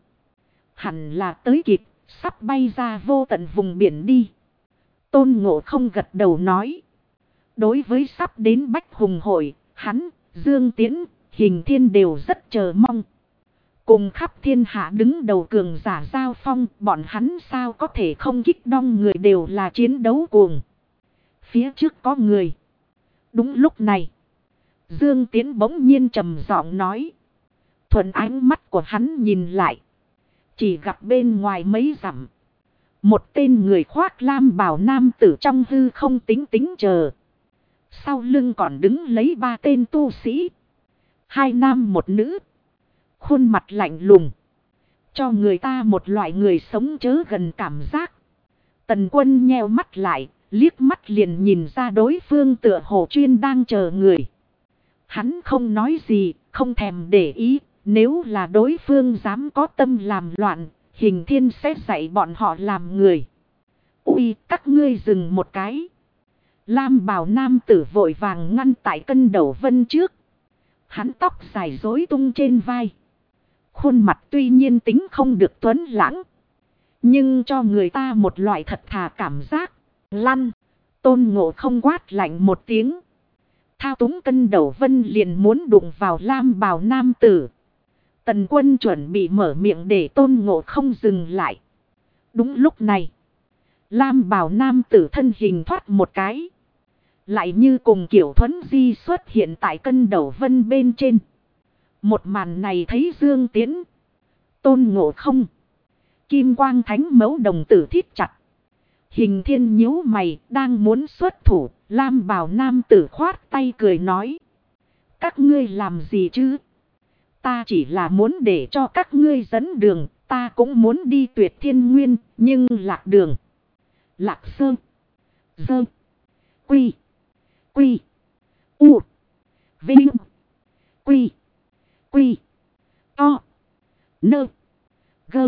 Hẳn là tới kịp, sắp bay ra vô tận vùng biển đi. Tôn Ngộ không gật đầu nói. Đối với sắp đến Bách Hùng hội, Hắn, Dương Tiễn, Hình Thiên đều rất chờ mong. Cùng khắp thiên hạ đứng đầu cường giả giao phong, bọn hắn sao có thể không kích động, người đều là chiến đấu cuồng. Phía trước có người. Đúng lúc này, Dương Tiễn bỗng nhiên trầm giọng nói. Thuận ánh mắt của hắn nhìn lại, chỉ gặp bên ngoài mấy dặm, một tên người khoác lam bào nam tử trong hư không tính chờ. Sau lưng còn đứng lấy 3 tên tu sĩ, 2 nam 1 nữ. Khuôn mặt lạnh lùng, cho người ta một loại người sống chớ gần cảm giác. Tần Quân nheo mắt lại, liếc mắt liền nhìn ra đối phương tựa hồ chuyên đang chờ người. Hắn không nói gì, không thèm để ý. Nếu là đối phương dám có tâm làm loạn, Hình Thiên sẽ dạy bọn họ làm người. Ui, các ngươi dừng một cái. Lam bào nam tử vội vàng ngăn tại Cân Đầu Vân trước. Hắn tóc dài rối tung trên vai. Khuôn mặt tuy nhiên tính không được tuấn lãng, nhưng cho người ta một loại thật thà cảm giác. Lăn, Tôn Ngộ không quát lạnh một tiếng. Thao túng Cân Đầu Vân liền muốn đụng vào lam bào nam tử. Tần Quân chuẩn bị mở miệng để Tôn Ngộ không dừng lại. Đúng lúc này, lam bào nam tử thân hình thoát một cái, lại như cùng kiểu thuấn di xuất hiện tại Cân Đầu Vân bên trên. Một màn này thấy Dương Tiễn, Tôn Ngộ không, Kim Quang Thánh Mẫu đồng tử thít chặt. Hình Thiên nhíu mày đang muốn xuất thủ, lam bào nam tử khoát tay cười nói. Các ngươi làm gì chứ? Ta chỉ là muốn để cho các ngươi dẫn đường, ta cũng muốn đi Tuyệt Thiên Nguyên, nhưng lạc đường. Lạc Sơn, Dơ, Quy, Quy, U, Vinh, Quy, Quy, To, Nơ, Gơ,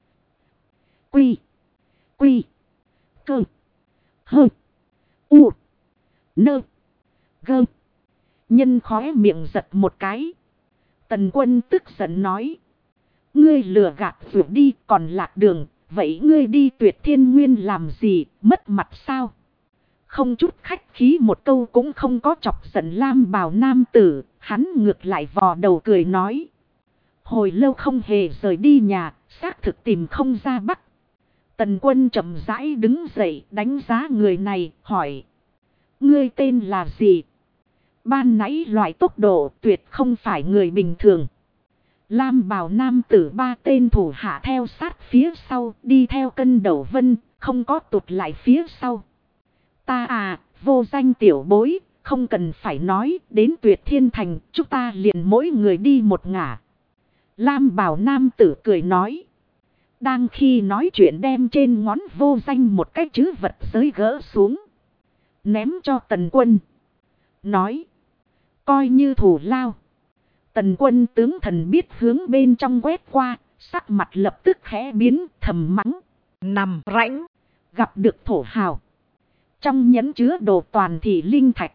Quy, Quy, Cơ, Hơ, U, Nơ, Gơ. Nhân khóe miệng giật một cái. Tần Quân tức giận nói. Ngươi lừa gạt vượt đi còn lạc đường. Vậy ngươi đi Tuyệt Thiên Nguyên làm gì, mất mặt sao? Không chút khách khí một câu cũng không có chọc giận lam bào nam tử. Hắn ngược lại vò đầu cười nói. Hồi lâu không hề rời đi nhà, xác thực tìm không ra Bắc. Tần Quân chậm rãi đứng dậy đánh giá người này, hỏi. Ngươi tên là gì? Ban nãy loại tốc độ tuyệt không phải người bình thường. Lam bào nam tử 3 tên thủ hạ theo sát phía sau, đi theo Cân Đầu Vân, không có tụt lại phía sau. Ta à, vô danh tiểu bối, không cần phải nói, đến Tuyệt Thiên Thành, chúng ta liền mỗi người đi một ngả. Lam bào nam tử cười nói. Đang khi nói chuyện đem trên ngón vô danh một cái chữ vật giới gỡ xuống, ném cho Tần Quân. Nói. Coi như thủ lao. Tần Quân tướng thần biết hướng bên trong quét qua, sắc mặt lập tức khẽ biến, thầm mắng. Nằm rãnh. Gặp được thổ hào. Trong nhẫn chứa đồ toàn thị linh thạch.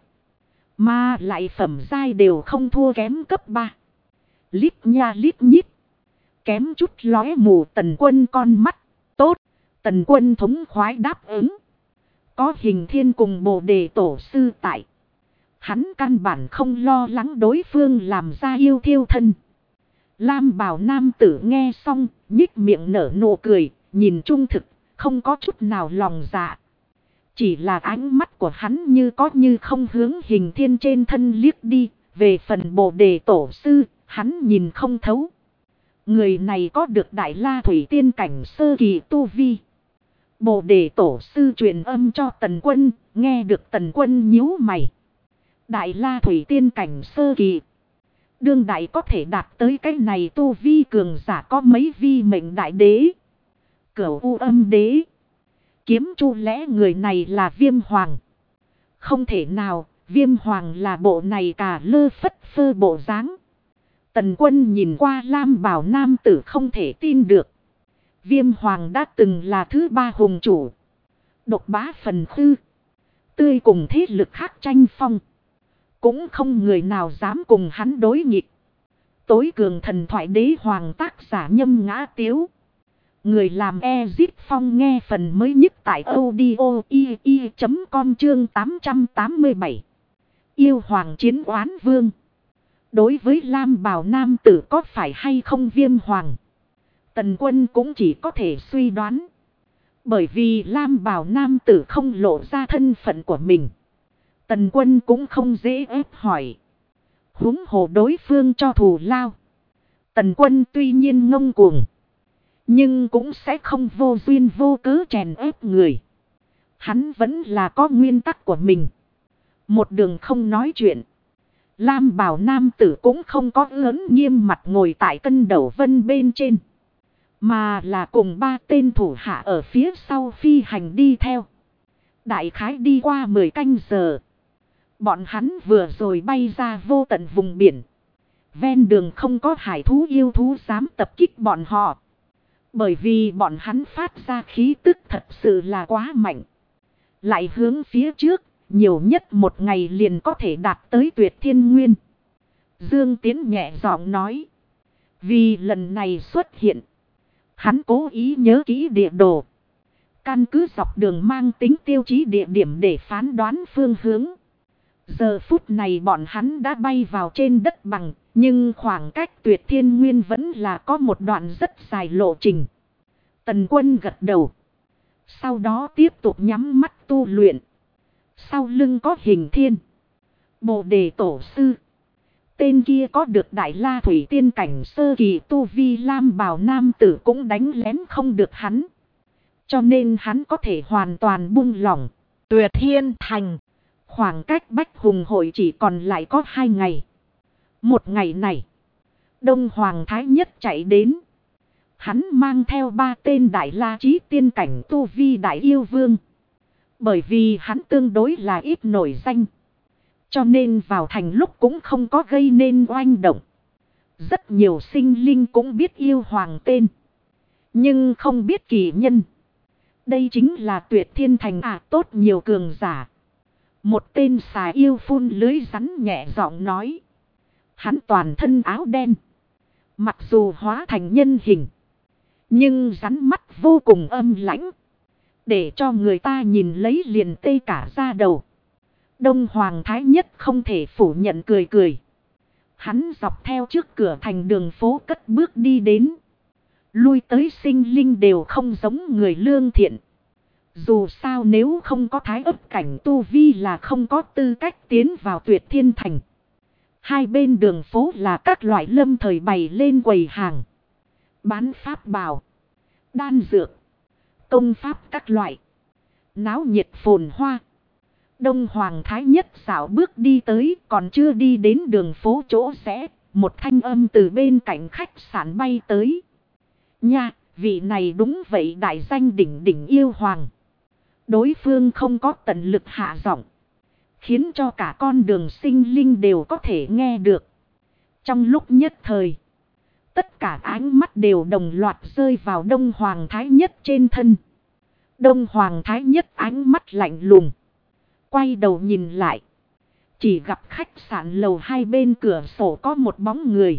Mà lại phẩm giai đều không thua kém cấp 3. Lít nha lít nhít. Kém chút lóe mù Tần Quân con mắt. Tốt. Tần Quân thống khoái đáp ứng. Có Hình Thiên cùng Bồ Đề Tổ sư tại. Hắn căn bản không lo lắng đối phương làm ra yêu thiêu thân. Lam bào nam tử nghe xong, nhích miệng nở nụ cười, nhìn trung thực, không có chút nào lòng dạ. Chỉ là ánh mắt của hắn như có như không hướng Hình Thiên trên thân liếc đi, về phần Bồ Đề Tổ sư, hắn nhìn không thấu. Người này có được Đại La Thủy Tiên cảnh sơ kỳ tu vi. Bồ Đề Tổ sư truyền âm cho Tần Quân, nghe được Tần Quân nhíu mày. Đại La Thủy Tiên cảnh sơ kỳ. Đương đại có thể đạt tới cái này tu vi cường giả có mấy vi mệnh đại đế. Cửu U Âm đế. Kiếm Chu lẽ người này là Viêm Hoàng. Không thể nào, Viêm Hoàng là bộ này cả lơ phất phơ bộ dáng. Tần Quân nhìn qua lam bào nam tử không thể tin được. Viêm Hoàng đã từng là thứ 3 hùng chủ. Độc bá phần khư. Tươi cùng thế lực khác tranh phong. Cũng không người nào dám cùng hắn đối nghịch. Tối cường thần thoại đế hoàng tác giả Nhâm Ngã Tiếu. Người làm Ezip Phong nghe phần mới nhất tại audio.com chương 887. Yêu hoàng chiến oán vương. Đối với lam bào nam tử có phải hay không viêm hoàng, Tần Quân cũng chỉ có thể suy đoán. Bởi vì lam bào nam tử không lộ ra thân phận của mình, Tần Quân cũng không dễ ép hỏi. Huống hồ đối phương cho thù lao, Tần Quân tuy nhiên ngông cuồng, nhưng cũng sẽ không vô duyên vô cớ chèn ép người. Hắn vẫn là có nguyên tắc của mình. Một đường không nói chuyện, lam bào nam tử cũng không có ớn nghiêm mặt ngồi tại cân đầu vân bên trên, mà là cùng 3 tên thủ hạ ở phía sau phi hành đi theo. Đại khái đi qua 10 canh giờ, bọn hắn vừa rồi bay ra vô tận vùng biển. Ven đường không có hải thú yêu thú dám tập kích bọn họ, bởi vì bọn hắn phát ra khí tức thật sự là quá mạnh. Lại hướng phía trước, nhiều nhất một ngày liền có thể đạt tới Tuyệt Thiên Nguyên. Dương Tiến nhẹ giọng nói. Vì lần này xuất hiện, hắn cố ý nhớ kỹ địa đồ, căn cứ dọc đường mang tính tiêu chí địa điểm để phán đoán phương hướng. Giờ phút này bọn hắn đã bay vào trên đất bằng, nhưng khoảng cách Tuyệt Thiên Nguyên vẫn là có một đoạn rất dài lộ trình. Tần Quân gật đầu, sau đó tiếp tục nhắm mắt tu luyện. Sau lưng có Hình Thiên, Bồ Đề Tổ Sư. Tên kia có được Đại La Thủy Tiên cảnh sơ kỳ tu vi lam bào nam tử cũng đánh lén không được hắn. Cho nên hắn có thể hoàn toàn buông lỏng. Tuyệt Thiên Thành. Khoảng cách Bách Hùng hội chỉ còn lại có 2 ngày. Một ngày này, Đông Hoàng Thái Nhất chạy đến. Hắn mang theo 3 tên Đại La Chí Tiên cảnh tu vi Đại Yêu Vương. Bởi vì hắn tương đối là ít nổi danh, cho nên vào thành lúc cũng không có gây nên oanh động. Rất nhiều sinh linh cũng biết yêu hoàng tên, nhưng không biết kỳ nhân. Đây chính là Tuyệt Thiên Thành tốt nhiều cường giả. Một tên xà yêu phun lưới rắn nhẹ giọng nói. Hắn toàn thân áo đen, mặc dù hóa thành nhân hình, nhưng rắn mắt vô cùng âm lãnh, để cho người ta nhìn lấy liền tê cả da đầu. Đông Hoàng Thái Nhất không thể phủ nhận, cười cười. Hắn dọc theo trước cửa thành đường phố cất bước đi đến. Lui tới sinh linh đều không giống người lương thiện. Dù sao nếu không có thái ấp cảnh tu vi là không có tư cách tiến vào Tuyệt Thiên Thành. Hai bên đường phố là các loại lâm thời bày lên quầy hàng, bán pháp bảo, đan dược, công pháp các loại, náo nhiệt phồn hoa. Đông Hoàng Thái Nhất dạo bước đi tới, còn chưa đi đến đường phố chỗ rẽ, một thanh âm từ bên cạnh khách sạn bay tới. Nha, vị này đúng vậy đại danh đỉnh đỉnh yêu hoàng. Đối phương không có tận lực hạ giọng, khiến cho cả con đường sinh linh đều có thể nghe được. Trong lúc nhất thời, tất cả ánh mắt đều đồng loạt rơi vào Đông Hoàng Thái Nhất trên thân. Đông Hoàng Thái Nhất ánh mắt lạnh lùng, quay đầu nhìn lại, chỉ gặp khách sạn lầu hai bên cửa sổ có một bóng người.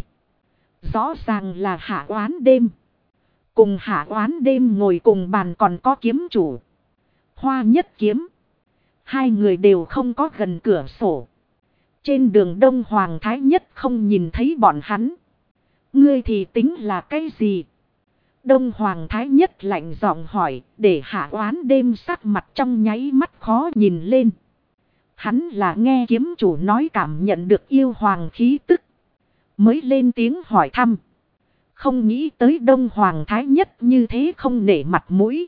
Rõ ràng là Hạ Oán Đêm. Cùng Hạ Oán Đêm ngồi cùng bàn còn có kiếm chủ Hoa Nhất Kiếm. Hai người đều không có gần cửa sổ. Trên đường Đông Hoàng Thái Nhất không nhìn thấy bọn hắn. Ngươi thì tính là cái gì? Đông Hoàng Thái Nhất lạnh giọng hỏi, để Hạ Oán Đêm sắc mặt trong nháy mắt khó nhìn lên. Hắn là nghe kiếm chủ nói cảm nhận được yêu hoàng khí tức, mới lên tiếng hỏi thăm. Không nghĩ tới Đông Hoàng Thái Nhất như thế không nể mặt mũi.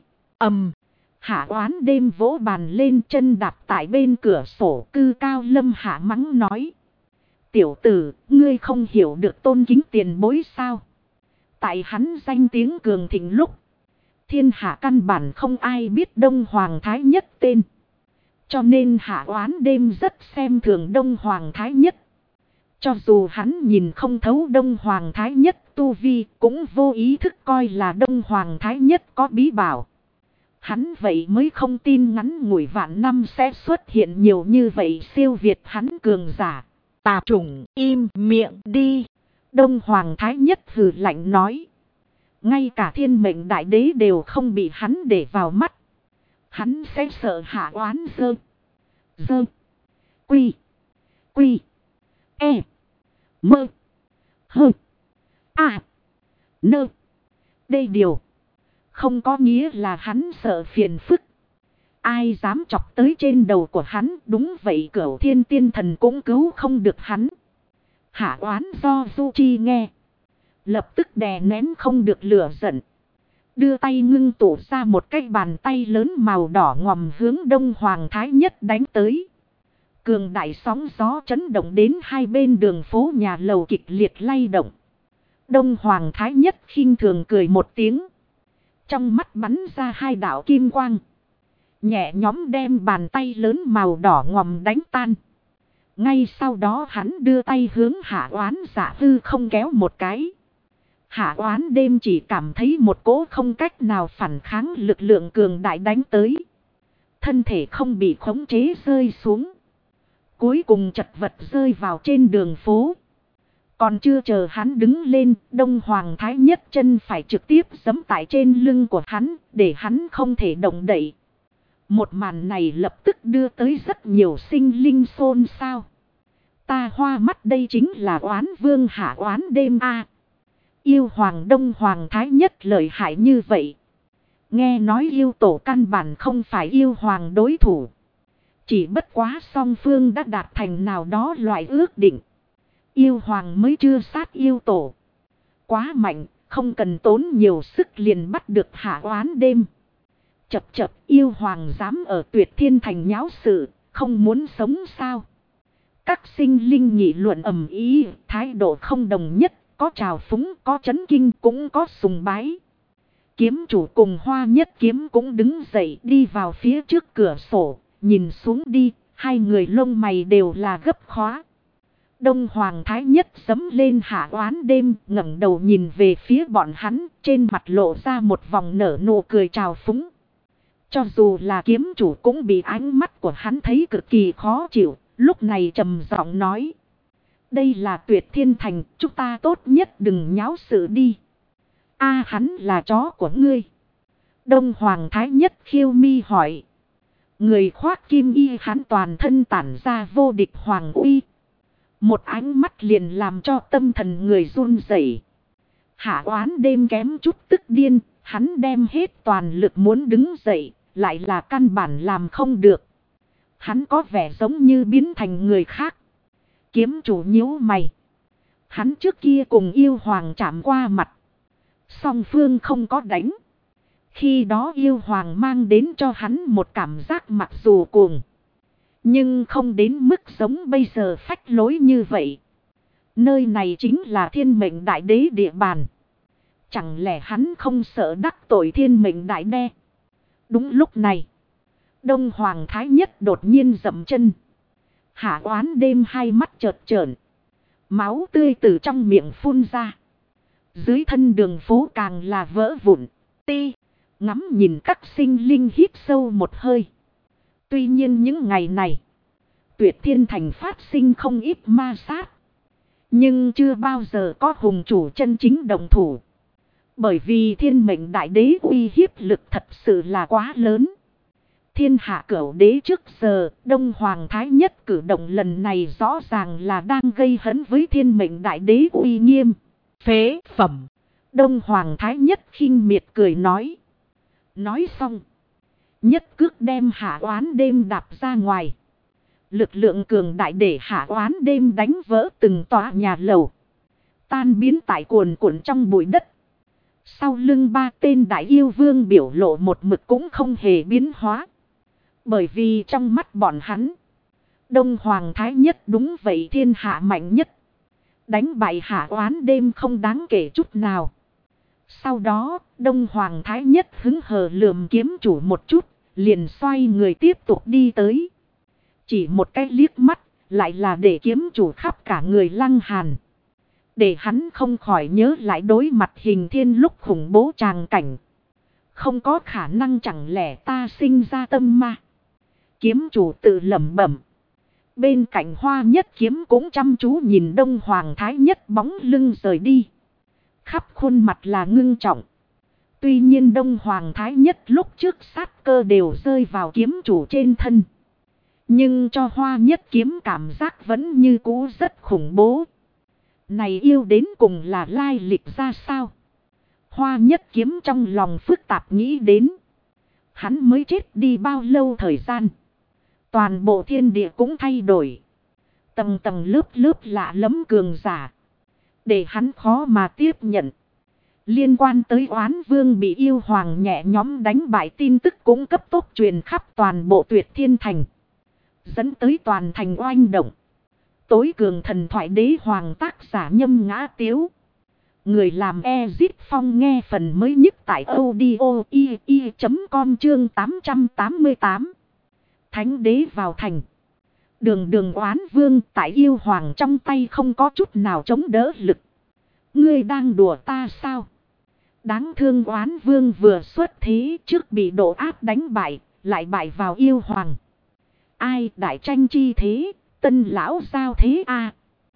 Hạ Oán Đêm vỗ bàn lên, chân đạp tại bên cửa sổ, cư cao lâm hạ mắng nói. Tiểu tử, ngươi không hiểu được tôn kính tiền bối sao? Tại hắn danh tiếng cường thịnh lúc, thiên hạ căn bản không ai biết Đông Hoàng Thái Nhất tên. Cho nên Hạ Oán Đêm rất xem thường Đông Hoàng Thái Nhất. Cho dù hắn nhìn không thấu Đông Hoàng Thái Nhất tu vi, cũng vô ý thức coi là Đông Hoàng Thái Nhất có bí bảo. Hắn vậy mới không tin ngắn ngủi vạn năm sẽ xuất hiện nhiều như vậy siêu việt hắn cường giả. Tạp chủng, im miệng đi. Đông Hoàng Thái Nhất hừ lạnh nói. Ngay cả thiên mệnh đại đế đều không bị hắn để vào mắt. Hắn sẽ sợ Hạ Oán Dơ, Quy, Quy. E. Mơ. Hơ. À. Nơ. Đây điều. Không có nghĩa là hắn sợ phiền phức. Ai dám chọc tới trên đầu của hắn, đúng vậy Cửu Thiên Tiên Thần cũng cứu không được hắn. Hạ oán do Du Chi nghe. Lập tức đè nén không được lửa giận. Đưa tay ngưng tụ ra một cái bàn tay lớn màu đỏ ngòm hướng Đông Hoàng Thái Nhất đánh tới. Cường đại sóng gió chấn động đến hai bên đường phố nhà lầu kịch liệt lay động. Đông Hoàng Thái Nhất khinh thường cười một tiếng. Trong mắt bắn ra hai đạo kim quang. Nhẹ nhóm đem bàn tay lớn màu đỏ ngòm đánh tan. Ngay sau đó hắn đưa tay hướng Hạ Oán Dạ hư không kéo một cái. Hạ Oán đêm chỉ cảm thấy một cỗ không cách nào phản kháng lực lượng cường đại đánh tới. Thân thể không bị khống chế rơi xuống. Cuối cùng chật vật rơi vào trên đường phố. Còn chưa chờ hắn đứng lên, Đông Hoàng Thái Nhất chân phải trực tiếp giẫm tại trên lưng của hắn, để hắn không thể động đậy. Một màn này lập tức đưa tới rất nhiều sinh linh xôn xao. Ta hoa mắt, đây chính là Oán Vương Hạ Oán đêm a. Yêu Hoàng Đông Hoàng Thái Nhất lợi hại như vậy. Nghe nói yêu tổ căn bản không phải yêu hoàng đối thủ. Chỉ bất quá song phương đã đạt thành nào đó loại ước định. Yêu hoàng mới chưa sát yêu tổ. Quá mạnh, không cần tốn nhiều sức liền bắt được Hạ Oán đêm. Chập chập, yêu hoàng dám ở Tuyệt Thiên Thành nháo sự, không muốn sống sao? Các sinh linh nghị luận ầm ĩ, thái độ không đồng nhất, có trào phúng, có chấn kinh, cũng có sùng bái. Kiếm chủ cùng Hoa Nhất Kiếm cũng đứng dậy đi vào phía trước cửa sổ, nhìn xuống đi, hai người lông mày đều là gấp khóa. Đông Hoàng Thái Nhất giẫm lên Hạ Oán đêm, ngẩng đầu nhìn về phía bọn hắn, trên mặt lộ ra một vòng nở nụ cười trào phúng. Cho dù là kiếm chủ cũng bị ánh mắt của hắn thấy cực kỳ khó chịu, lúc này trầm giọng nói. Đây là Tuyệt Thiên Thành, chúng ta tốt nhất đừng nháo sự đi. A hắn là chó của ngươi. Đông Hoàng Thái Nhất khiêu mi hỏi. Người khoác kim y hắn toàn thân tản ra vô địch hoàng uy. Một ánh mắt liền làm cho tâm thần người run rẩy. Hạ Oán đêm kém chút tức điên, hắn đem hết toàn lực muốn đứng dậy, lại là căn bản làm không được. Hắn có vẻ giống như biến thành người khác. Kiếm chủ nhíu mày. Hắn trước kia cùng yêu hoàng chạm qua mặt. Song phương không có đánh. Khi đó yêu hoàng mang đến cho hắn một cảm giác mặc dù cuồng. Nhưng không đến mức giống bây giờ phách lối như vậy. Nơi này chính là Thiên Mệnh Đại Đế địa bàn. Chẳng lẽ hắn không sợ đắc tội Thiên Mệnh Đại Đế? Đúng lúc này. Đông Hoàng Thái Nhất đột nhiên dậm chân. Hạ Oán đêm hai mắt chợt trợn. Máu tươi từ trong miệng phun ra. Dưới thân đường phố càng là vỡ vụn. Ti. Ngắm nhìn các sinh linh hít sâu một hơi. Tuy nhiên những ngày này. Tuyệt Thiên Thành phát sinh không ít ma sát. Nhưng chưa bao giờ có hùng chủ chân chính đồng thủ. Bởi vì Thiên Mệnh Đại Đế uy hiếp lực thật sự là quá lớn. Thiên hạ cửu đế trước giờ, Đông Hoàng Thái Nhất cử động lần này rõ ràng là đang gây hấn với Thiên Mệnh Đại Đế uy nghiêm. Phế phẩm. Đông Hoàng Thái Nhất khinh miệt cười nói. Nói xong. Nhất cước đem Hạ Oán đêm đạp ra ngoài. Lực lượng cường đại để Hạ Oán đêm đánh vỡ từng tòa nhà lầu. Tan biến tại cuồn cuộn trong bụi đất. Sau lưng ba tên đại yêu vương biểu lộ một mực cũng không hề biến hóa. Bởi vì trong mắt bọn hắn. Đông Hoàng Thái Nhất đúng vậy thiên hạ mạnh nhất. Đánh bại Hạ Oán đêm không đáng kể chút nào. Sau đó, Đông Hoàng Thái Nhất hứng hờ lườm kiếm chủ một chút, liền xoay người tiếp tục đi tới. Chỉ một cái liếc mắt, lại là để kiếm chủ khắp cả người lăng hàn. Để hắn không khỏi nhớ lại đối mặt Hình Thiên lúc khủng bố tràng cảnh. Không có khả năng chẳng lẽ ta sinh ra tâm ma. Kiếm chủ tự lẩm bẩm. Bên cạnh Hoa Nhất Kiếm cũng chăm chú nhìn Đông Hoàng Thái Nhất bóng lưng rời đi. Khắp khuôn mặt là ngưng trọng. Tuy nhiên Đông Hoàng Thái Nhất lúc trước sát cơ đều rơi vào kiếm chủ trên thân. Nhưng cho Hoa Nhất Kiếm cảm giác vẫn như cũ rất khủng bố. Này yêu đến cùng là lai lịch ra sao? Hoa Nhất Kiếm trong lòng phức tạp nghĩ đến. Hắn mới chết đi bao lâu thời gian? Toàn bộ thiên địa cũng thay đổi. Tầng tầng lớp lớp lạ lẫm cường giả. Để hắn khó mà tiếp nhận. Liên quan tới Oán Vương bị yêu hoàng nhẹ nhóm đánh bại tin tức cũng cấp tốc truyền khắp toàn bộ Tuyệt Thiên Thành. Dẫn tới toàn thành oanh động. Tối cường thần thoại đế hoàng tác giả Nhâm Ngã Tiếu. Người làm Ezit Phong nghe phần mới nhất tại audio.com chương 888. Thánh đế vào thành. Đường đường Oán Vương tại yêu hoàng trong tay không có chút nào chống đỡ lực. Ngươi đang đùa ta sao? Đáng thương Oán Vương vừa xuất thế trước bị độ áp đánh bại, lại bại vào yêu hoàng. Ai đại tranh chi thế, tân lão giao thế a?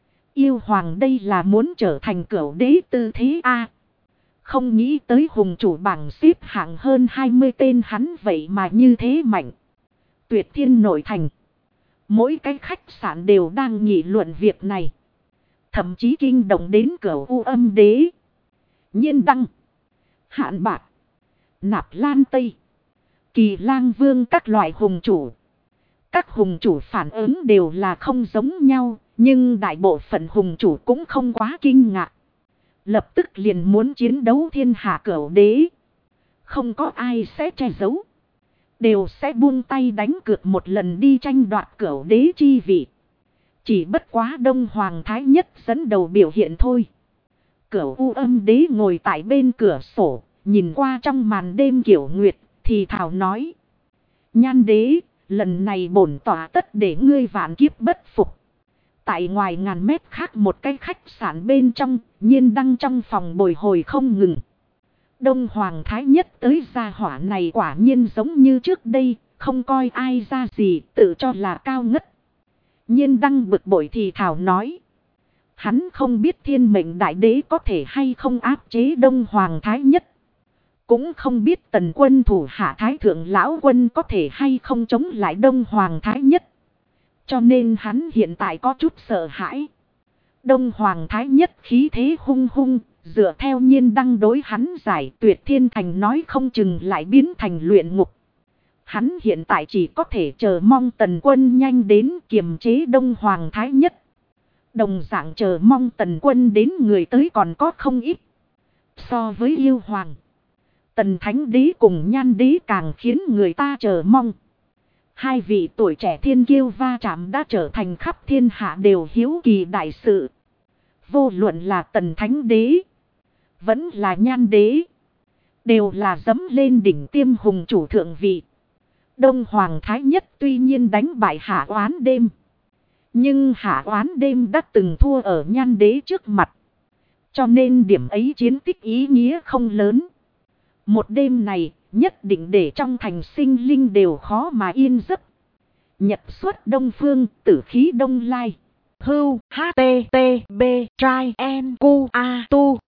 Yêu hoàng đây là muốn trở thành cửu đế tư thế a? Không nghĩ tới hùng chủ bảng xếp hạng hơn 20 tên hắn vậy mà như thế mạnh. Tuyệt Thiên nội thành. Mỗi cái khách sạn đều đang nghị luận việc này. Thậm chí kinh động đến Cửu U Âm Đế, Nhiên Đăng, Hạn Bạc, Nạp Lan Tây, Kỳ Lang Vương các loại hùng chủ. Các hùng chủ phản ứng đều là không giống nhau, nhưng đại bộ phận hùng chủ cũng không quá kinh ngạc. Lập tức liền muốn chiến đấu thiên hạ cửu đế. Không có ai sẽ che giấu. Đều sẽ buông tay đánh cược một lần đi tranh đoạt cửu đế chi vị. Chỉ bất quá Đông Hoàng Thái Nhất dẫn đầu biểu hiện thôi. Cửu U Âm Đế ngồi tại bên cửa sổ, nhìn qua trong màn đêm kiểu nguyệt, thì thảo nói. Nhan đế, lần này bổn tỏa tất để ngươi vạn kiếp bất phục. Tại ngoài ngàn mét khác một cái khách sạn bên trong, Nhiên Đăng trong phòng bồi hồi không ngừng. Đông Hoàng Thái Nhất tới gia hỏa này quả nhiên giống như trước đây, không coi ai ra gì, tự cho là cao ngất. Nhiên Đăng bực bội thì thảo nói. Hắn không biết Thiên Mệnh Đại Đế có thể hay không áp chế Đông Hoàng Thái Nhất. Cũng không biết Tần Quân thủ hạ Thái Thượng Lão Quân có thể hay không chống lại Đông Hoàng Thái Nhất. Cho nên hắn hiện tại có chút sợ hãi. Đông Hoàng Thái Nhất khí thế hung hung, dựa theo Nhiên Đăng đối hắn giải Tuyệt Thiên Thành nói không chừng lại biến thành luyện ngục. Hắn hiện tại chỉ có thể chờ mong Tần Quân nhanh đến kiềm chế Đông Hoàng Thái Nhất. Đồng dạng chờ mong Tần Quân đến người tới còn có không ít. So với yêu hoàng, Tần Thánh Đế cùng Nhan Đế càng khiến người ta chờ mong. Hai vị tuổi trẻ thiên kiêu va chạm đã trở thành khắp thiên hạ đều hiếu kỳ đại sự. Vô luận là Tần Thánh Đế, vẫn là Nhan Đế, đều là dẫm lên đỉnh tiêm hùng chủ thượng vị. Đông Hoàng Thái Nhất tuy nhiên đánh bại Hạ Oán Đêm. Nhưng Hạ Oán Đêm đã từng thua ở Nhan Đế trước mặt. Cho nên điểm ấy chiến tích ý nghĩa không lớn. Một đêm này nhất định để trong thành sinh linh đều khó mà yên giấc. Nhật xuất Đông Phương, tử khí Đông Lai. Hưu HTTB trai en cu a tu.